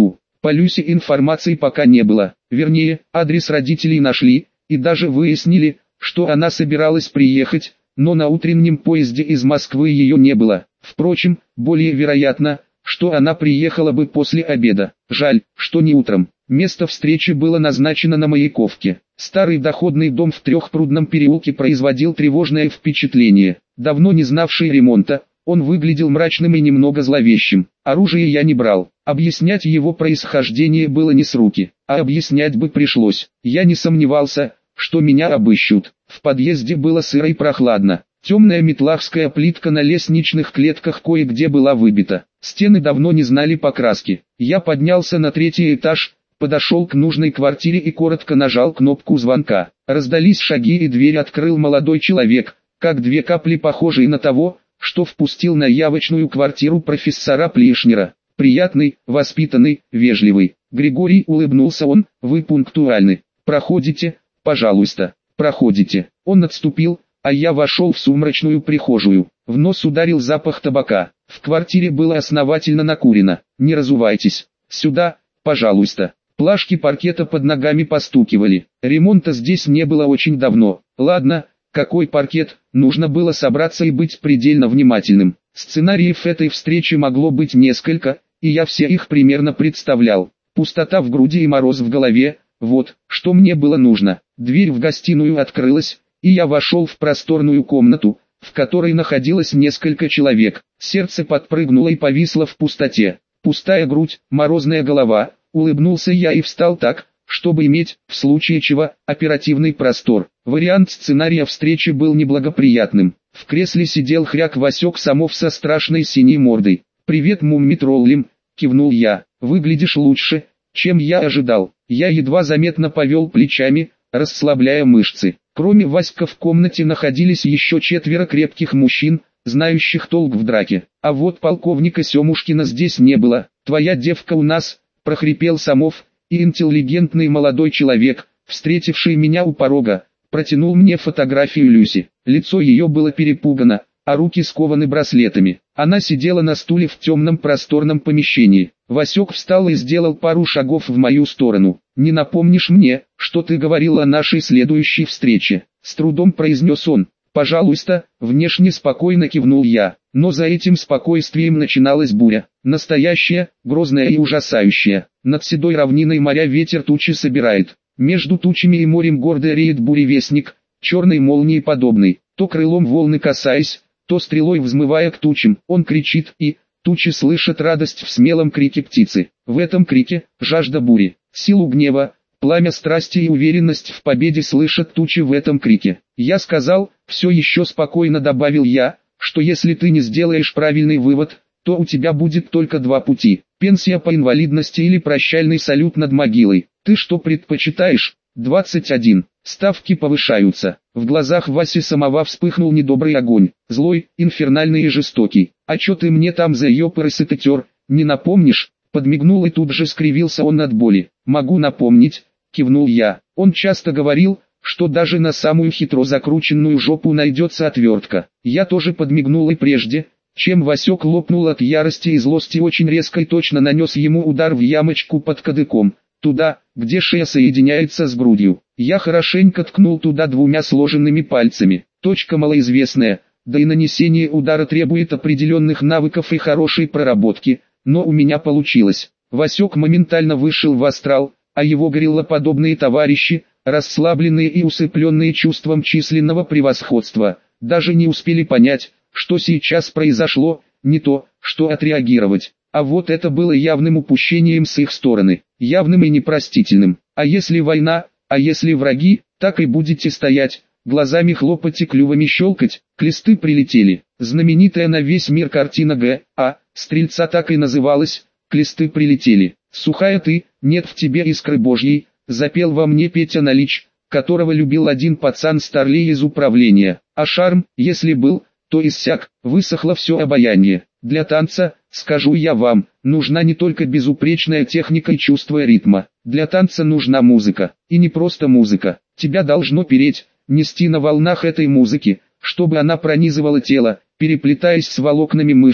По Люсе информации пока не было, вернее, адрес родителей нашли, и даже выяснили, что она собиралась приехать, но на утреннем поезде из Москвы ее не было. Впрочем, более вероятно, что она приехала бы после обеда. Жаль, что не утром. Место встречи было назначено на Маяковке. Старый доходный дом в Трехпрудном переулке производил тревожное впечатление. Давно не знавший ремонта, он выглядел мрачным и немного зловещим. Оружие я не брал. Объяснять его происхождение было не с руки, а объяснять бы пришлось. Я не сомневался, что меня обыщут. В подъезде было сыро и прохладно. Темная метлахская плитка на лестничных клетках кое-где была выбита. Стены давно не знали покраски. Я поднялся на третий этаж, подошел к нужной квартире и коротко нажал кнопку звонка. Раздались шаги и дверь открыл молодой человек, как две капли похожий на того, что впустил на явочную квартиру профессора Плишнера. Приятный, воспитанный, вежливый. Григорий, улыбнулся он, вы пунктуальны. Проходите, пожалуйста, проходите. Он отступил, а я вошел в сумрачную прихожую. В нос ударил запах табака. В квартире было основательно накурено. Не разувайтесь. Сюда, пожалуйста. Плашки паркета под ногами постукивали. Ремонта здесь не было очень давно. Ладно, какой паркет, нужно было собраться и быть предельно внимательным. Сценариев этой встречи могло быть несколько, и я все их примерно представлял. Пустота в груди и мороз в голове, вот, что мне было нужно. Дверь в гостиную открылась, и я вошел в просторную комнату, в которой находилось несколько человек. Сердце подпрыгнуло и повисло в пустоте. Пустая грудь, морозная голова, улыбнулся я и встал так, чтобы иметь, в случае чего, оперативный простор. Вариант сценария встречи был неблагоприятным. В кресле сидел хряк Васек Самов со страшной синей мордой. «Привет, Муммитроллим», — кивнул я, — «выглядишь лучше, чем я ожидал». Я едва заметно повел плечами, расслабляя мышцы. Кроме Васька в комнате находились еще четверо крепких мужчин, знающих толк в драке. А вот полковника Семушкина здесь не было. «Твоя девка у нас», — прохрипел Самов, и интеллигентный молодой человек, встретивший меня у порога, протянул мне фотографию Люси. Лицо ее было перепугано, а руки скованы браслетами. Она сидела на стуле в темном просторном помещении. Васек встал и сделал пару шагов в мою сторону. «Не напомнишь мне, что ты говорил о нашей следующей встрече?» С трудом произнес он. «Пожалуйста», внешне спокойно кивнул я. Но за этим спокойствием начиналась буря. Настоящая, грозная и ужасающая. Над седой равниной моря ветер тучи собирает. Между тучами и морем гордо реет буревестник, черной молнии подобный. То крылом волны касаясь, то стрелой взмывая к тучам. Он кричит, и тучи слышат радость в смелом крике птицы. В этом крике жажда бури, силу гнева, пламя страсти и уверенность в победе слышат тучи в этом крике. Я сказал, все еще спокойно добавил я, что если ты не сделаешь правильный вывод, то у тебя будет только два пути: пенсия по инвалидности или прощальный салют над могилой. Ты что предпочитаешь? двадцать один. Ставки повышаются. В глазах Васи Самова вспыхнул недобрый огонь, злой, инфернальный и жестокий. «А чё ты мне там за ёпрсы-то тёр, не напомнишь?» Подмигнул и тут же скривился он от боли. «Могу напомнить», кивнул я. Он часто говорил, что даже на самую хитро закрученную жопу найдется отвертка. Я тоже подмигнул и прежде, чем Васек лопнул от ярости и злости, очень резко и точно нанес ему удар в ямочку под кадыком. Туда, где шея соединяется с грудью. Я хорошенько ткнул туда двумя сложенными пальцами. Точка малоизвестная, да и нанесение удара требует определенных навыков и хорошей проработки, но у меня получилось. Васек моментально вышел в астрал, а его гориллоподобные товарищи, расслабленные и усыпленные чувством численного превосходства, даже не успели понять, что сейчас произошло, не то, что отреагировать. А вот это было явным упущением с их стороны, явным и непростительным. А если война, а если враги, так и будете стоять, глазами хлопать и клювами щелкать. Клесты прилетели. Знаменитая на весь мир картина Г. А. Стрельца так и называлась «Клесты прилетели». «Сухая ты, нет в тебе искры божьей», запел во мне Петя Налич, которого любил один пацан старлей из управления. А шарм, если был, то иссяк, высохло все обаяние. Для танца, скажу я вам, нужна не только безупречная техника и чувство ритма. Для танца нужна музыка. И не просто музыка. Тебя должно переть, нести на волнах этой музыки, чтобы она пронизывала тело, переплетаясь с волокнами мышц,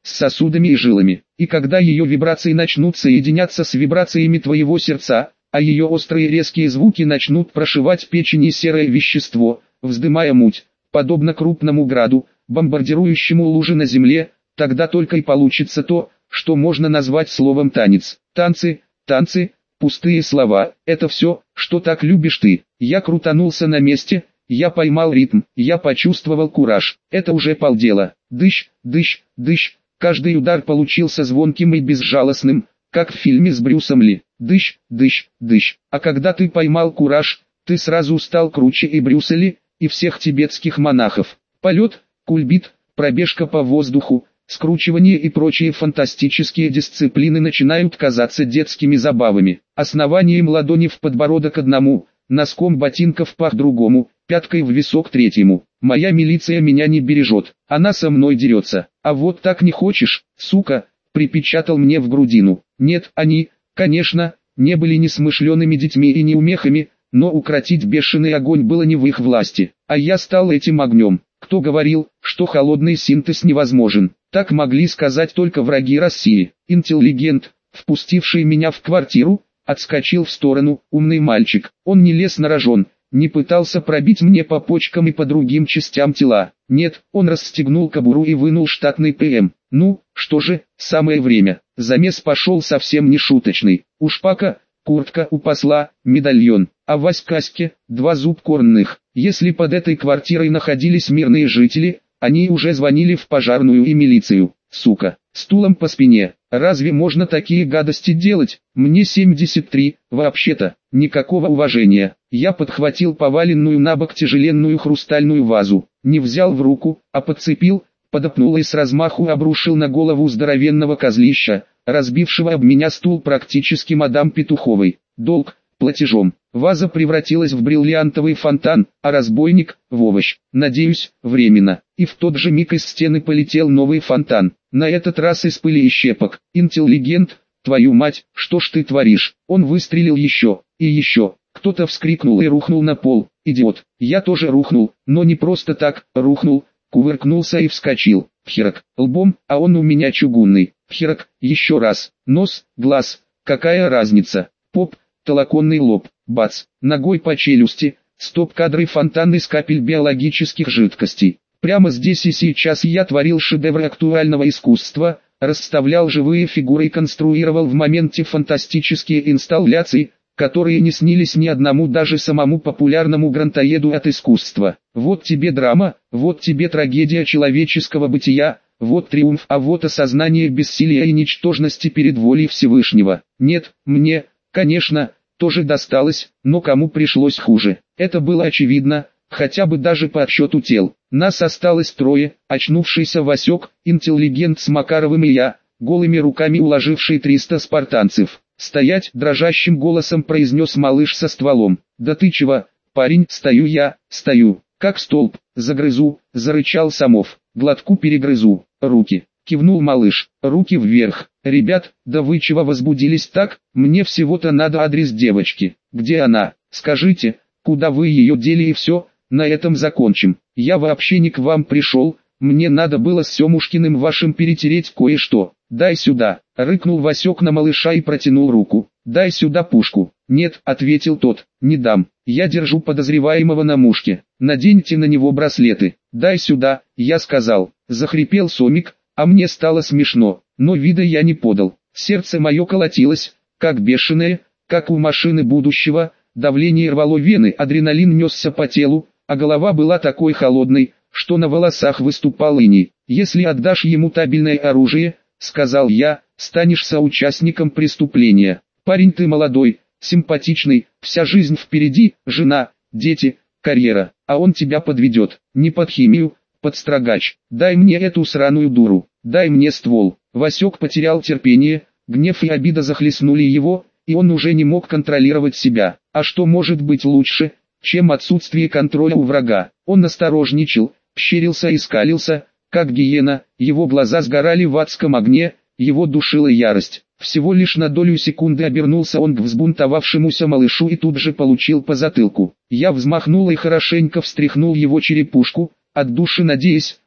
с сосудами и жилами. И когда ее вибрации начнут соединяться с вибрациями твоего сердца, а ее острые резкие звуки начнут прошивать печень и серое вещество, вздымая муть, подобно крупному граду, бомбардирующему лужи на земле, тогда только и получится то, что можно назвать словом танец. Танцы, танцы, пустые слова, это все, что так любишь ты. Я крутанулся на месте, я поймал ритм, я почувствовал кураж. Это уже полдела. Дыщ, дыщ, дыщ. Каждый удар получился звонким и безжалостным, как в фильме с Брюсом Ли. Дыщ, дыщ, дыщ. А когда ты поймал кураж, ты сразу стал круче и Брюса Ли, и всех тибетских монахов. Полет, кульбит, пробежка по воздуху, скручивание и прочие фантастические дисциплины начинают казаться детскими забавами. Основанием ладони в подбородок одному, носком ботинка в пах другому, пяткой в висок третьему. Моя милиция меня не бережет, она со мной дерется. А вот так не хочешь, сука, припечатал мне в грудину. Нет, они, конечно, не были несмышленными детьми и неумехами, но укротить бешеный огонь было не в их власти. А я стал этим огнем. Кто говорил, что холодный синтез невозможен? Так могли сказать только враги России. Интеллигент, впустивший меня в квартиру, отскочил в сторону. Умный мальчик. Он не лез на рожон, не пытался пробить мне по почкам и по другим частям тела. Нет, он расстегнул кобуру и вынул штатный ПМ. Ну, что же, самое время. Замес пошел совсем не шуточный. У Шпака, куртка у посла, медальон, а в Васькаське два зубкорных. Если под этой квартирой находились мирные жители, они уже звонили в пожарную и милицию. Сука, стулом по спине. Разве можно такие гадости делать? Мне семьдесят три, вообще-то, никакого уважения. Я подхватил поваленную на бок тяжеленную хрустальную вазу, не взял в руку, а подцепил, подопнул и с размаху обрушил на голову здоровенного козлища, разбившего об меня стул практически мадам Петуховой. Долг, платежом. Ваза превратилась в бриллиантовый фонтан, а разбойник — в овощ. Надеюсь, временно. И в тот же миг из стены полетел новый фонтан. На этот раз из пыли и щепок. Интеллигент, твою мать, что ж ты творишь? Он выстрелил еще, и еще. Кто-то вскрикнул и рухнул на пол. Идиот. Я тоже рухнул, но не просто так, рухнул, кувыркнулся и вскочил. Пхерак, лбом, а он у меня чугунный. Пхерак, еще раз. Нос, глаз, какая разница? Поп, толоконный лоб. Бац, ногой по челюсти, стоп-кадры фонтан из капель биологических жидкостей. Прямо здесь и сейчас я творил шедевры актуального искусства, расставлял живые фигуры и конструировал в моменте фантастические инсталляции, которые не снились ни одному даже самому популярному грантоеду от искусства. Вот тебе драма, вот тебе трагедия человеческого бытия, вот триумф, а вот осознание бессилия и ничтожности перед волей Всевышнего. Нет, мне, конечно, тоже досталось, но кому пришлось хуже. Это было очевидно, хотя бы даже по отсчету тел. Нас осталось трое: очнувшийся Васек, интеллигент с Макаровым и я, голыми руками уложивший триста спартанцев. «Стоять!» — дрожащим голосом произнес малыш со стволом. «Да ты чего, парень?» «Стою я, стою, как столб, загрызу!» — зарычал Самов. «Глотку перегрызу, руки!» — кивнул малыш. «Руки вверх!» «Ребят, да вы чего возбудились так? Мне всего-то надо адрес девочки. Где она? Скажите, куда вы ее дели и все, на этом закончим. Я вообще не к вам пришел, мне надо было с Семушкиным вашим перетереть кое-что. Дай сюда!» — рыкнул Васек на малыша и протянул руку. «Дай сюда пушку!» «Нет», — ответил тот, — «не дам. Я держу подозреваемого на мушке. Наденьте на него браслеты. Дай сюда!» — я сказал. Захрипел Сомик, а мне стало смешно, но вида я не подал. Сердце мое колотилось, как бешеное, как у машины будущего, давление рвало вены, адреналин несся по телу, а голова была такой холодной, что на волосах выступал иней. «Если отдашь ему табельное оружие, — сказал я, — станешь соучастником преступления. Парень ты молодой, симпатичный, вся жизнь впереди, жена, дети, карьера, а он тебя подведет. Не под химию, под строгач. Дай мне эту сраную дуру, дай мне ствол». Васек потерял терпение, гнев и обида захлестнули его, и он уже не мог контролировать себя. А что может быть лучше, чем отсутствие контроля у врага? Он осторожничал, щерился и скалился, как гиена, его глаза сгорали в адском огне, его душила ярость. Всего лишь на долю секунды обернулся он к взбунтовавшемуся малышу и тут же получил по затылку. Я взмахнул и хорошенько встряхнул его черепушку, от души надеясь,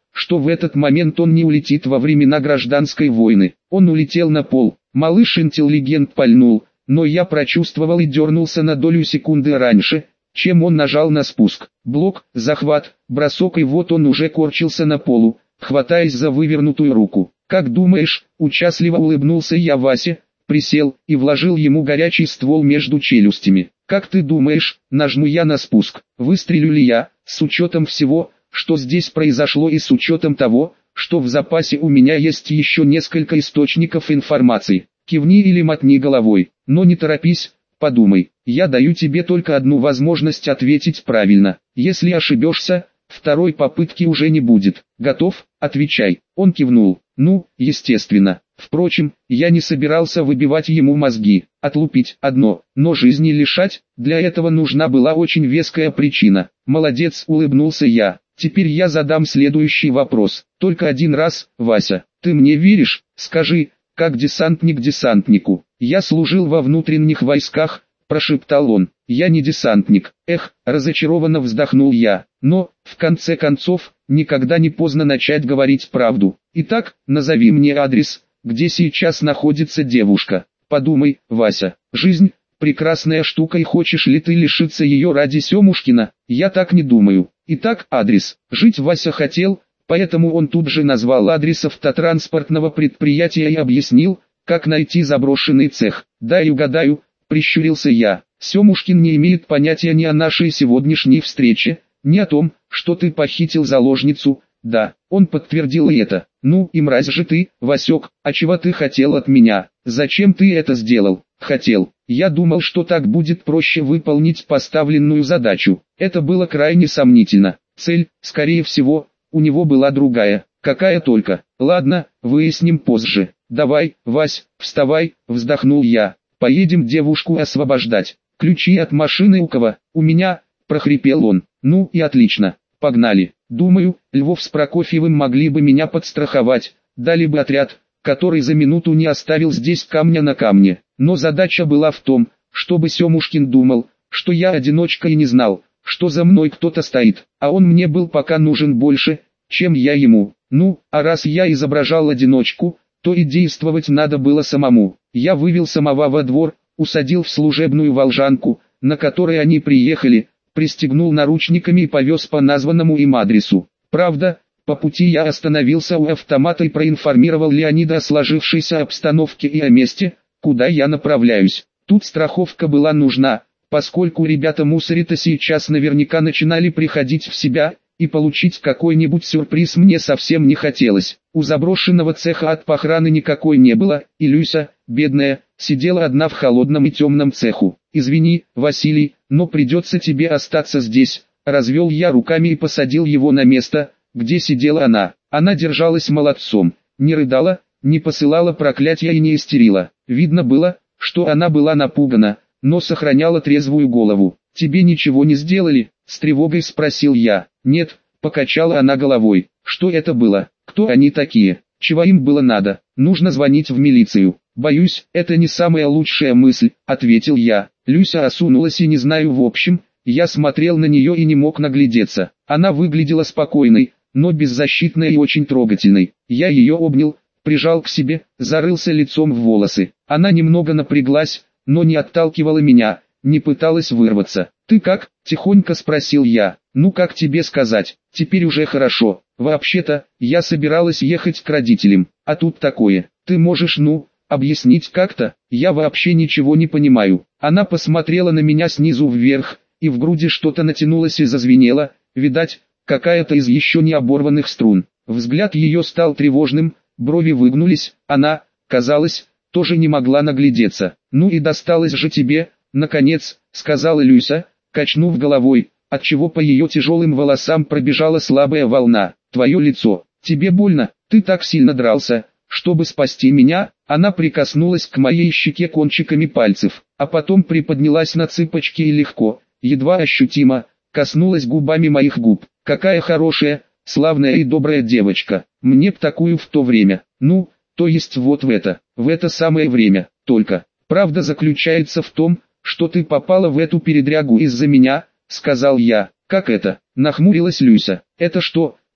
что в этот момент он не улетит во времена гражданской войны. Он улетел на пол. Малыш-интеллигент пальнул, но я прочувствовал и дернулся на долю секунды раньше, чем он нажал на спуск. Блок, захват, бросок, и вот он уже корчился на полу, хватаясь за вывернутую руку. «Как думаешь?» – участливо улыбнулся я Васе, присел и вложил ему горячий ствол между челюстями. «Как ты думаешь, нажму я на спуск, выстрелю ли я, с учетом всего, что здесь произошло, и с учетом того, что в запасе у меня есть еще несколько источников информации? Кивни или мотни головой, но не торопись, подумай. Я даю тебе только одну возможность ответить правильно. Если ошибешься, второй попытки уже не будет. Готов? Отвечай». Он кивнул. Ну, естественно. Впрочем, я не собирался выбивать ему мозги. Отлупить одно, но жизни лишать, для этого нужна была очень веская причина. «Молодец», — улыбнулся я. «Теперь я задам следующий вопрос. Только один раз, Вася. Ты мне веришь? Скажи, как десантник десантнику. Я служил во внутренних войсках», — прошептал он. «Я не десантник». Эх, разочарованно вздохнул я. Но, в конце концов, никогда не поздно начать говорить правду. Итак, назови мне адрес, где сейчас находится девушка. Подумай, Вася, жизнь – прекрасная штука, и хочешь ли ты лишиться ее ради Семушкина? Я так не думаю. Итак, адрес. Жить Вася хотел, поэтому он тут же назвал адрес автотранспортного предприятия и объяснил, как найти заброшенный цех. «Дай угадаю», – прищурился я. «Семушкин не имеет понятия ни о нашей сегодняшней встрече, ни о том, что ты похитил заложницу». «Да, он подтвердил и это. Ну и мразь же ты, Васек, а чего ты хотел от меня? Зачем ты это сделал?» «Хотел. Я думал, что так будет проще выполнить поставленную задачу». Это было крайне сомнительно. Цель, скорее всего, у него была другая. Какая только. Ладно, выясним позже. «Давай, Вась, вставай», — вздохнул я. «Поедем девушку освобождать. Ключи от машины у кого?» «У меня», — прохрипел он. «Ну и отлично. Погнали. Думаю, Львов с Прокофьевым могли бы меня подстраховать, дали бы отряд, который за минуту не оставил здесь камня на камне. Но задача была в том, чтобы Семушкин думал, что я одиночка и не знал, что за мной кто-то стоит, а он мне был пока нужен больше, чем я ему. Ну, а раз я изображал одиночку, то и действовать надо было самому. Я вывел самого во двор, усадил в служебную волжанку, на которой они приехали, пристегнул наручниками и повез по названному им адресу. Правда, по пути я остановился у автомата и проинформировал Леонида о сложившейся обстановке и о месте, куда я направляюсь. Тут страховка была нужна, поскольку ребята мусорита сейчас наверняка начинали приходить в себя, и получить какой-нибудь сюрприз мне совсем не хотелось. У заброшенного цеха от охраны никакой не было, и Люся, бедная, сидела одна в холодном и темном цеху. «Извини, Василий, но придется тебе остаться здесь», — развел я руками и посадил его на место, где сидела она. Она держалась молодцом, не рыдала, не посылала проклятия и не истерила. Видно было, что она была напугана, но сохраняла трезвую голову. «Тебе ничего не сделали?» — с тревогой спросил я. «Нет», — покачала она головой. «Что это было? Кто они такие? Чего им было надо? Нужно звонить в милицию». «Боюсь, это не самая лучшая мысль», — ответил я. Люся осунулась и не знаю, в общем, я смотрел на нее и не мог наглядеться. Она выглядела спокойной, но беззащитной и очень трогательной. Я ее обнял, прижал к себе, зарылся лицом в волосы. Она немного напряглась, но не отталкивала меня, не пыталась вырваться. «Ты как?» – тихонько спросил я. «Ну как тебе сказать, теперь уже хорошо. Вообще-то, я собиралась ехать к родителям, а тут такое. Ты можешь, ну, объяснить как-то? Я вообще ничего не понимаю». Она посмотрела на меня снизу вверх, и в груди что-то натянулось и зазвенело, видать, какая-то из еще не оборванных струн. Взгляд ее стал тревожным, брови выгнулись, она, казалось, тоже не могла наглядеться. «Ну и досталось же тебе, наконец», — сказала Люся, качнув головой, отчего по ее тяжелым волосам пробежала слабая волна. «Твое лицо, тебе больно, ты так сильно дрался, чтобы спасти меня». Она прикоснулась к моей щеке кончиками пальцев, а потом приподнялась на цыпочки и легко, едва ощутимо, коснулась губами моих губ. «Какая хорошая, славная и добрая девочка, мне б такую в то время». «Ну, то есть вот в это, в это самое время, только, правда заключается в том, что ты попала в эту передрягу из-за меня», — сказал я. «Как это?» — нахмурилась Люся. «Это что,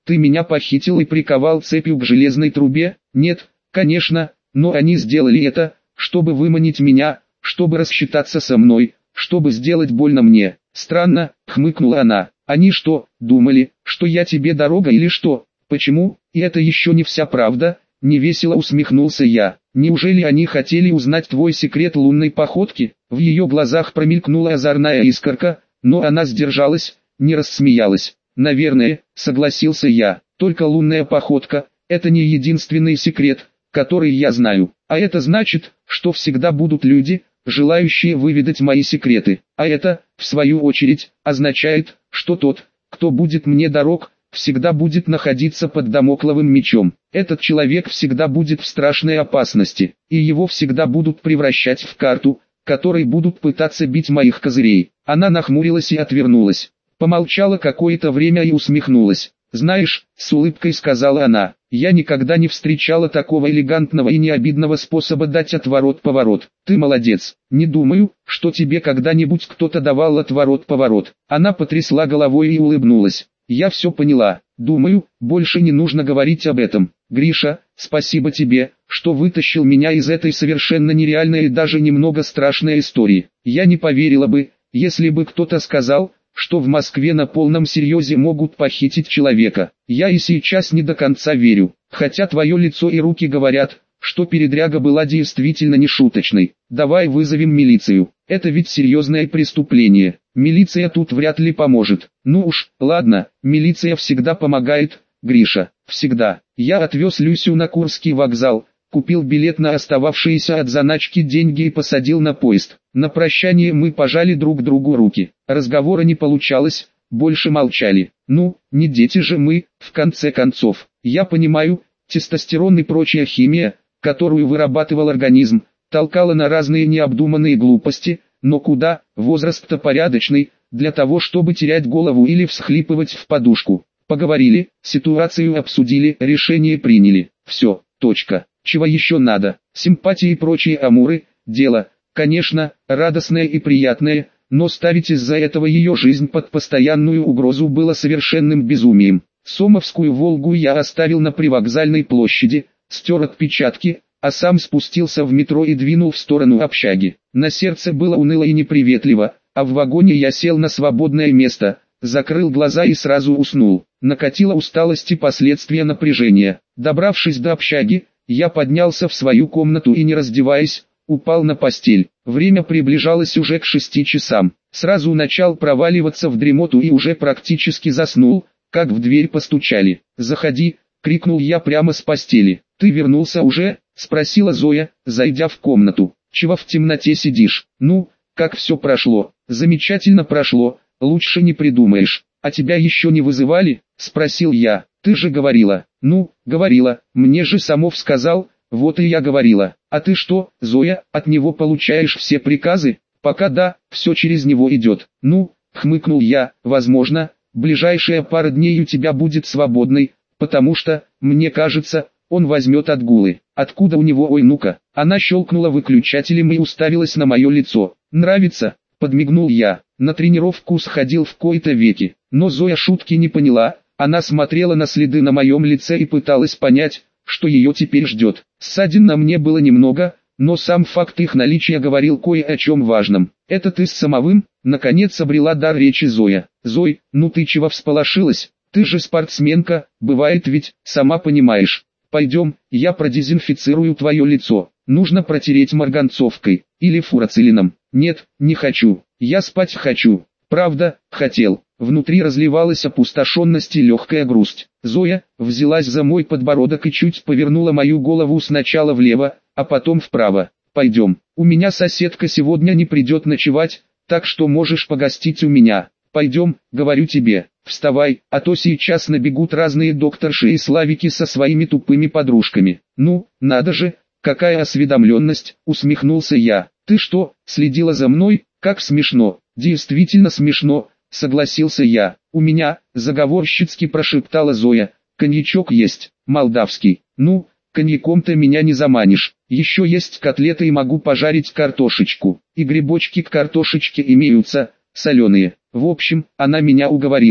Ты меня похитил и приковал цепью к железной трубе? Нет, конечно, но они сделали это, чтобы выманить меня, чтобы рассчитаться со мной, чтобы сделать больно мне. Странно, хмыкнула она. Они что, думали, что я тебе дорога или что? Почему? И это еще не вся правда, невесело усмехнулся я. Неужели они хотели узнать твой секрет лунной походки? В ее глазах промелькнула озорная искорка, но она сдержалась, не рассмеялась. Наверное, согласился я, только лунная походка – это не единственный секрет, который я знаю. А это значит, что всегда будут люди, желающие выведать мои секреты. А это, в свою очередь, означает, что тот, кто будет мне дорог, всегда будет находиться под дамокловым мечом. Этот человек всегда будет в страшной опасности, и его всегда будут превращать в карту, которой будут пытаться бить моих козырей. Она нахмурилась и отвернулась. Помолчала какое-то время и усмехнулась. «Знаешь», — с улыбкой сказала она, — «я никогда не встречала такого элегантного и необидного способа дать отворот-поворот. Ты молодец. Не думаю, что тебе когда-нибудь кто-то давал отворот-поворот». Она потрясла головой и улыбнулась. «Я все поняла. Думаю, больше не нужно говорить об этом. Гриша, спасибо тебе, что вытащил меня из этой совершенно нереальной и даже немного страшной истории. Я не поверила бы, если бы кто-то сказал, что в Москве на полном серьезе могут похитить человека. Я и сейчас не до конца верю, хотя твое лицо и руки говорят, что передряга была действительно нешуточной. Давай вызовем милицию, это ведь серьезное преступление. Милиция тут вряд ли поможет. Ну уж, ладно, милиция всегда помогает, Гриша, всегда. Я отвез Люсю на Курский вокзал, купил билет на остававшиеся от заначки деньги и посадил на поезд. На прощание мы пожали друг другу руки. Разговора не получалось, больше молчали. Ну, не дети же мы, в конце концов. Я понимаю, тестостерон и прочая химия, которую вырабатывал организм, толкала на разные необдуманные глупости, но куда, возраст-то порядочный, для того чтобы терять голову или всхлипывать в подушку. Поговорили, ситуацию обсудили, решение приняли. Все, точка. Чего еще надо? Симпатии и прочие амуры, дело, конечно, радостное и приятное, но ставить из-за этого ее жизнь под постоянную угрозу было совершенным безумием. Сомовскую «Волгу» я оставил на привокзальной площади, стер отпечатки, а сам спустился в метро и двинул в сторону общаги. На сердце было уныло и неприветливо, а в вагоне я сел на свободное место, закрыл глаза и сразу уснул. Накатила усталость и последствия напряжения. Добравшись до общаги, я поднялся в свою комнату и, не раздеваясь, упал на постель. Время приближалось уже к шести часам. Сразу начал проваливаться в дремоту и уже практически заснул, как в дверь постучали. «Заходи!» — крикнул я прямо с постели. «Ты вернулся уже?» — спросила Зоя, зайдя в комнату. «Чего в темноте сидишь? Ну, как все прошло?» «Замечательно прошло, лучше не придумаешь. А тебя еще не вызывали?» — спросил я. «Ты же говорила». «Ну, говорила, мне же Самов сказал, вот и я говорила». «А ты что, Зоя, от него получаешь все приказы?» «Пока да, все через него идет». «Ну», — хмыкнул я, — «возможно, ближайшая пара дней у тебя будет свободной, потому что, мне кажется, он возьмет отгулы». «Откуда у него, ой, ну-ка?» Она щелкнула выключателем и уставилась на мое лицо. «Нравится?» — подмигнул я. На тренировку сходил в кои-то веки, но Зоя шутки не поняла. Она смотрела на следы на моем лице и пыталась понять, что ее теперь ждет. Ссадин на мне было немного, но сам факт их наличия говорил кое о чем важном. «Это ты с Самовым?» — наконец обрела дар речи Зоя. «Зой, ну ты чего всполошилась? Ты же спортсменка, бывает ведь, сама понимаешь. Пойдем, я продезинфицирую твое лицо. Нужно протереть марганцовкой, или фурацилином». «Нет, не хочу, я спать хочу». Правда, хотел. Внутри разливалась опустошенность и легкая грусть. Зоя взялась за мой подбородок и чуть повернула мою голову сначала влево, а потом вправо. «Пойдем, у меня соседка сегодня не придет ночевать, так что можешь погостить у меня. Пойдем, говорю тебе, вставай, а то сейчас набегут разные докторши и славики со своими тупыми подружками». «Ну, надо же, какая осведомленность», — усмехнулся я. «Ты что, следила за мной? Как смешно». «Действительно смешно», — согласился я. «У меня», — заговорщицки прошептала Зоя, — «коньячок есть, молдавский». «Ну, коньяком-то меня не заманишь. Еще есть котлеты и могу пожарить картошечку. И грибочки к картошечке имеются, соленые». В общем, она меня уговорила.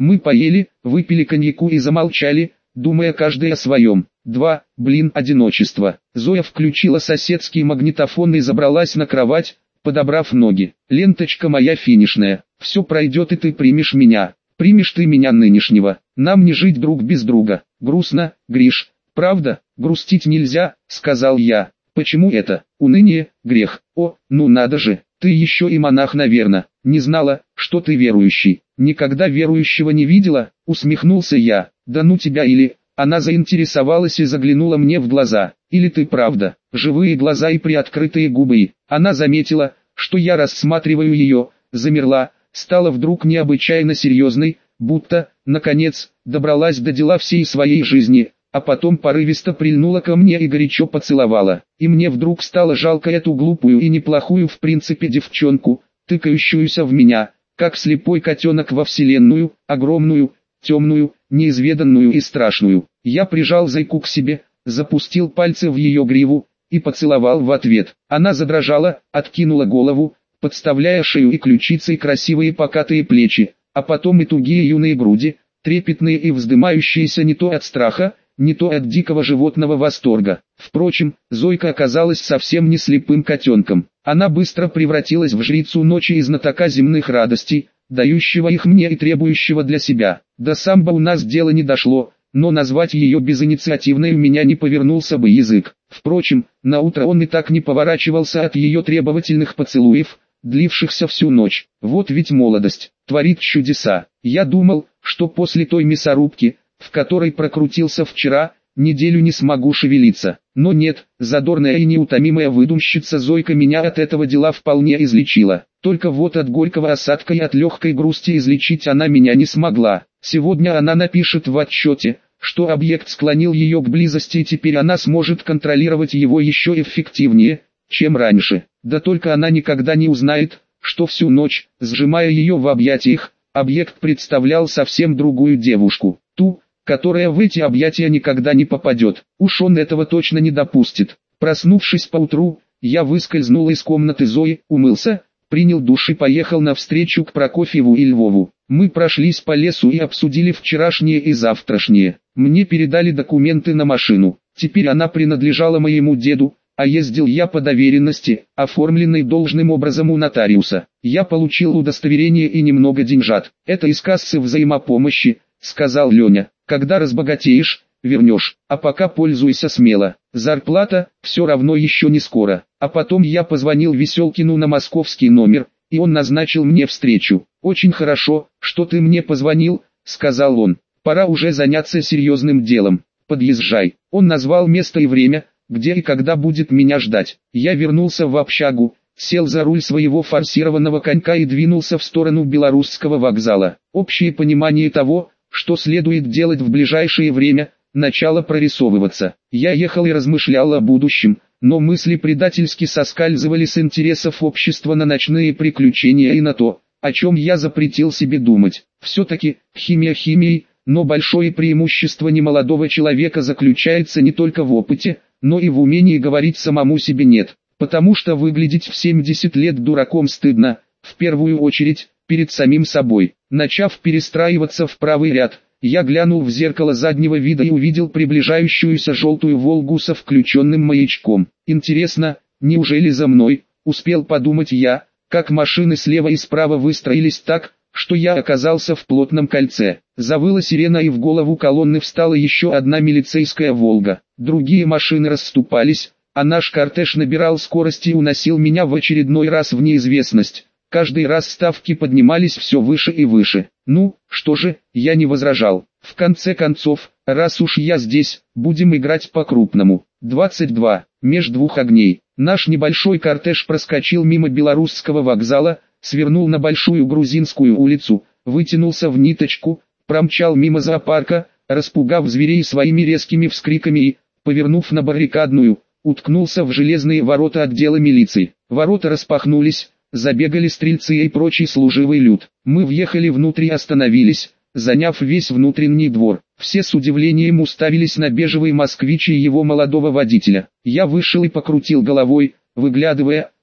Мы поели, выпили коньяку и замолчали, думая каждый о своем. Два, блин, одиночество. Зоя включила соседский магнитофон и забралась на кровать, подобрав ноги. Ленточка моя финишная. Все пройдет и ты примешь меня. Примешь ты меня нынешнего. Нам не жить друг без друга. Грустно, Гриш. Правда, грустить нельзя, сказал я. Почему это? Уныние, грех. О, ну надо же. Ты еще и монах, наверное. Не знала, что ты верующий. Никогда верующего не видела, усмехнулся я. Да ну тебя или... Она заинтересовалась и заглянула мне в глаза. Или ты правда? Живые глаза и приоткрытые губы. Она заметила, что я рассматриваю ее, замерла, стала вдруг необычайно серьезной, будто, наконец, добралась до дела всей своей жизни, а потом порывисто прильнула ко мне и горячо поцеловала. И мне вдруг стало жалко эту глупую и неплохую в принципе девчонку, тыкающуюся в меня, как слепой котенок во вселенную, огромную, темную, неизведанную и страшную. Я прижал зайку к себе, запустил пальцы в ее гриву и поцеловал в ответ. Она задрожала, откинула голову, подставляя шею и ключицы и красивые покатые плечи, а потом и тугие юные груди, трепетные и вздымающиеся не то от страха, не то от дикого животного восторга. Впрочем, Зойка оказалась совсем не слепым котенком. Она быстро превратилась в жрицу ночи и знатока земных радостей, дающего их мне и требующего для себя. До самбо у нас дело не дошло, но назвать ее безинициативной у меня не повернулся бы язык. Впрочем, на утро он и так не поворачивался от ее требовательных поцелуев, длившихся всю ночь. Вот ведь молодость, творит чудеса. Я думал, что после той мясорубки, в которой прокрутился вчера, неделю не смогу шевелиться. Но нет, задорная и неутомимая выдумщица Зойка меня от этого дела вполне излечила. Только вот от горького осадка и от легкой грусти излечить она меня не смогла. Сегодня она напишет в отчете, что объект склонил ее к близости и теперь она сможет контролировать его еще эффективнее, чем раньше. Да только она никогда не узнает, что всю ночь, сжимая ее в объятиях, объект представлял совсем другую девушку. Ту, которая в эти объятия никогда не попадет. Уж он этого точно не допустит. Проснувшись поутру, я выскользнул из комнаты Зои, умылся, принял душ и поехал навстречу к Прокофьеву и Львову. Мы прошлись по лесу и обсудили вчерашнее и завтрашнее. Мне передали документы на машину. Теперь она принадлежала моему деду, а ездил я по доверенности, оформленной должным образом у нотариуса. Я получил удостоверение и немного деньжат. Это из кассы взаимопомощи, сказал Леня. Когда разбогатеешь, вернешь, а пока пользуйся смело. Зарплата, все равно еще не скоро. А потом я позвонил Веселкину на московский номер, и он назначил мне встречу. Очень хорошо, что ты мне позвонил, сказал он. Пора уже заняться серьезным делом. Подъезжай. Он назвал место и время, где и когда будет меня ждать. Я вернулся в общагу, сел за руль своего форсированного конька и двинулся в сторону Белорусского вокзала. Общее понимание того, что следует делать в ближайшее время, начало прорисовываться. Я ехал и размышлял о будущем, но мысли предательски соскальзывали с интересов общества на ночные приключения и на то, о чем я запретил себе думать. Все-таки, химия химией, но большое преимущество немолодого человека заключается не только в опыте, но и в умении говорить самому себе «нет», потому что выглядеть в семьдесят лет дураком стыдно, в первую очередь, перед самим собой. Начав перестраиваться в правый ряд, я глянул в зеркало заднего вида и увидел приближающуюся желтую «Волгу» со включенным маячком. Интересно, неужели за мной, успел подумать я, как машины слева и справа выстроились так, что я оказался в плотном кольце. Завыла сирена и в голову колонны встала еще одна милицейская «Волга». Другие машины расступались, а наш кортеж набирал скорости и уносил меня в очередной раз в неизвестность. Каждый раз ставки поднимались все выше и выше. Ну, что же, я не возражал. В конце концов, раз уж я здесь, будем играть по-крупному. двадцать два. Меж двух огней. Наш небольшой кортеж проскочил мимо Белорусского вокзала, свернул на Большую Грузинскую улицу, вытянулся в ниточку, промчал мимо зоопарка, распугав зверей своими резкими вскриками и, повернув на баррикадную, уткнулся в железные ворота отдела милиции. Ворота распахнулись. Забегали стрельцы и прочий служивый люд. Мы въехали внутрь и остановились, заняв весь внутренний двор. Все с удивлением уставились на бежевый москвич и его молодого водителя. Я вышел и покрутил головой, выглядывая,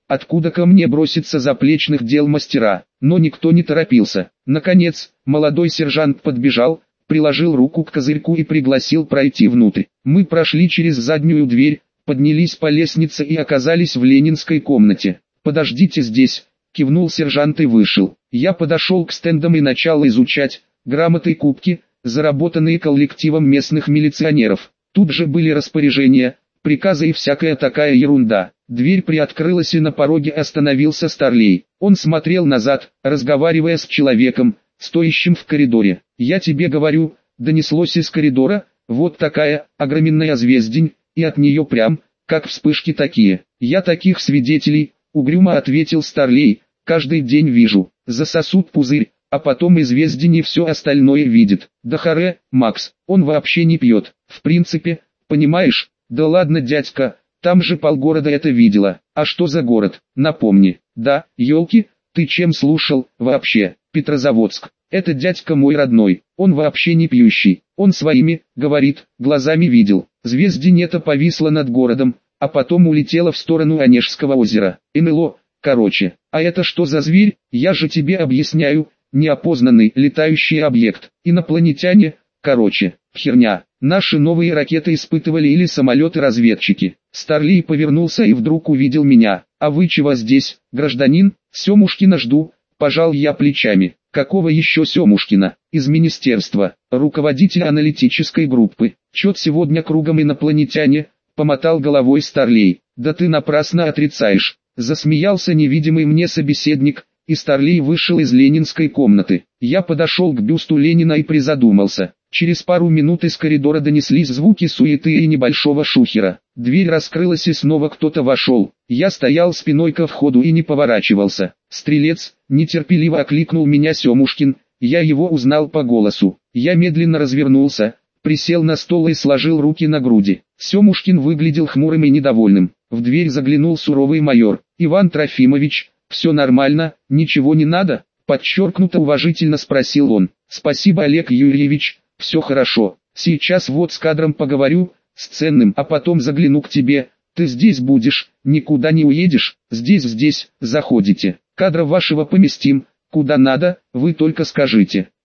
откуда ко мне бросится заплечных дел мастера, но никто не торопился. Наконец, молодой сержант подбежал, приложил руку к козырьку и пригласил пройти внутрь. Мы прошли через заднюю дверь, поднялись по лестнице и оказались в ленинской комнате. «Подождите здесь», — кивнул сержант и вышел. Я подошел к стендам и начал изучать грамоты и кубки, заработанные коллективом местных милиционеров. Тут же были распоряжения, приказы и всякая такая ерунда. Дверь приоткрылась и на пороге остановился Старлей. Он смотрел назад, разговаривая с человеком, стоящим в коридоре. «Я тебе говорю», — донеслось из коридора, — «вот такая, огроменная звездень, и от нее прям, как вспышки такие». «Я таких свидетелей», — угрюмо ответил Старлей, — «каждый день вижу. Засосут пузырь, а потом и звездень и все остальное видит». «Да харе, Макс, он вообще не пьет. В принципе, понимаешь?» «Да ладно, дядька, там же полгорода это видела». «А что за город, напомни?» «Да, елки, ты чем слушал, вообще?» «Петрозаводск. Это дядька мой родной, он вообще не пьющий. Он своими, говорит, глазами видел. Звездень это повисла над городом, а потом улетела в сторону Онежского озера. НЛО, короче. А это что за зверь? Я же тебе объясняю, неопознанный летающий объект. Инопланетяне, короче, херня. Наши новые ракеты испытывали или самолеты-разведчики». Старлей повернулся и вдруг увидел меня. «А вы чего здесь, гражданин?» «Семушкина жду», пожал я плечами. «Какого еще Семушкина?» «Из министерства, руководителя аналитической группы. Чет сегодня кругом инопланетяне», помотал головой Старлей. «Да ты напрасно отрицаешь», засмеялся невидимый мне собеседник, и Старлей вышел из ленинской комнаты. Я подошел к бюсту Ленина и призадумался. Через пару минут из коридора донеслись звуки суеты и небольшого шухера. Дверь раскрылась и снова кто-то вошел. Я стоял спиной ко входу и не поворачивался. «Стрелец!» — нетерпеливо окликнул меня Семушкин. Я его узнал по голосу. Я медленно развернулся, присел на стол и сложил руки на груди. Семушкин выглядел хмурым и недовольным. В дверь заглянул суровый майор. «Иван Трофимович, все нормально, ничего не надо?» Подчеркнуто уважительно спросил он. «Спасибо, Олег Юрьевич, все хорошо. Сейчас вот с кадром поговорю, с ценным, а потом загляну к тебе. Ты здесь будешь, никуда не уедешь. Здесь, здесь, заходите. Кадра вашего поместим, куда надо, вы только скажите».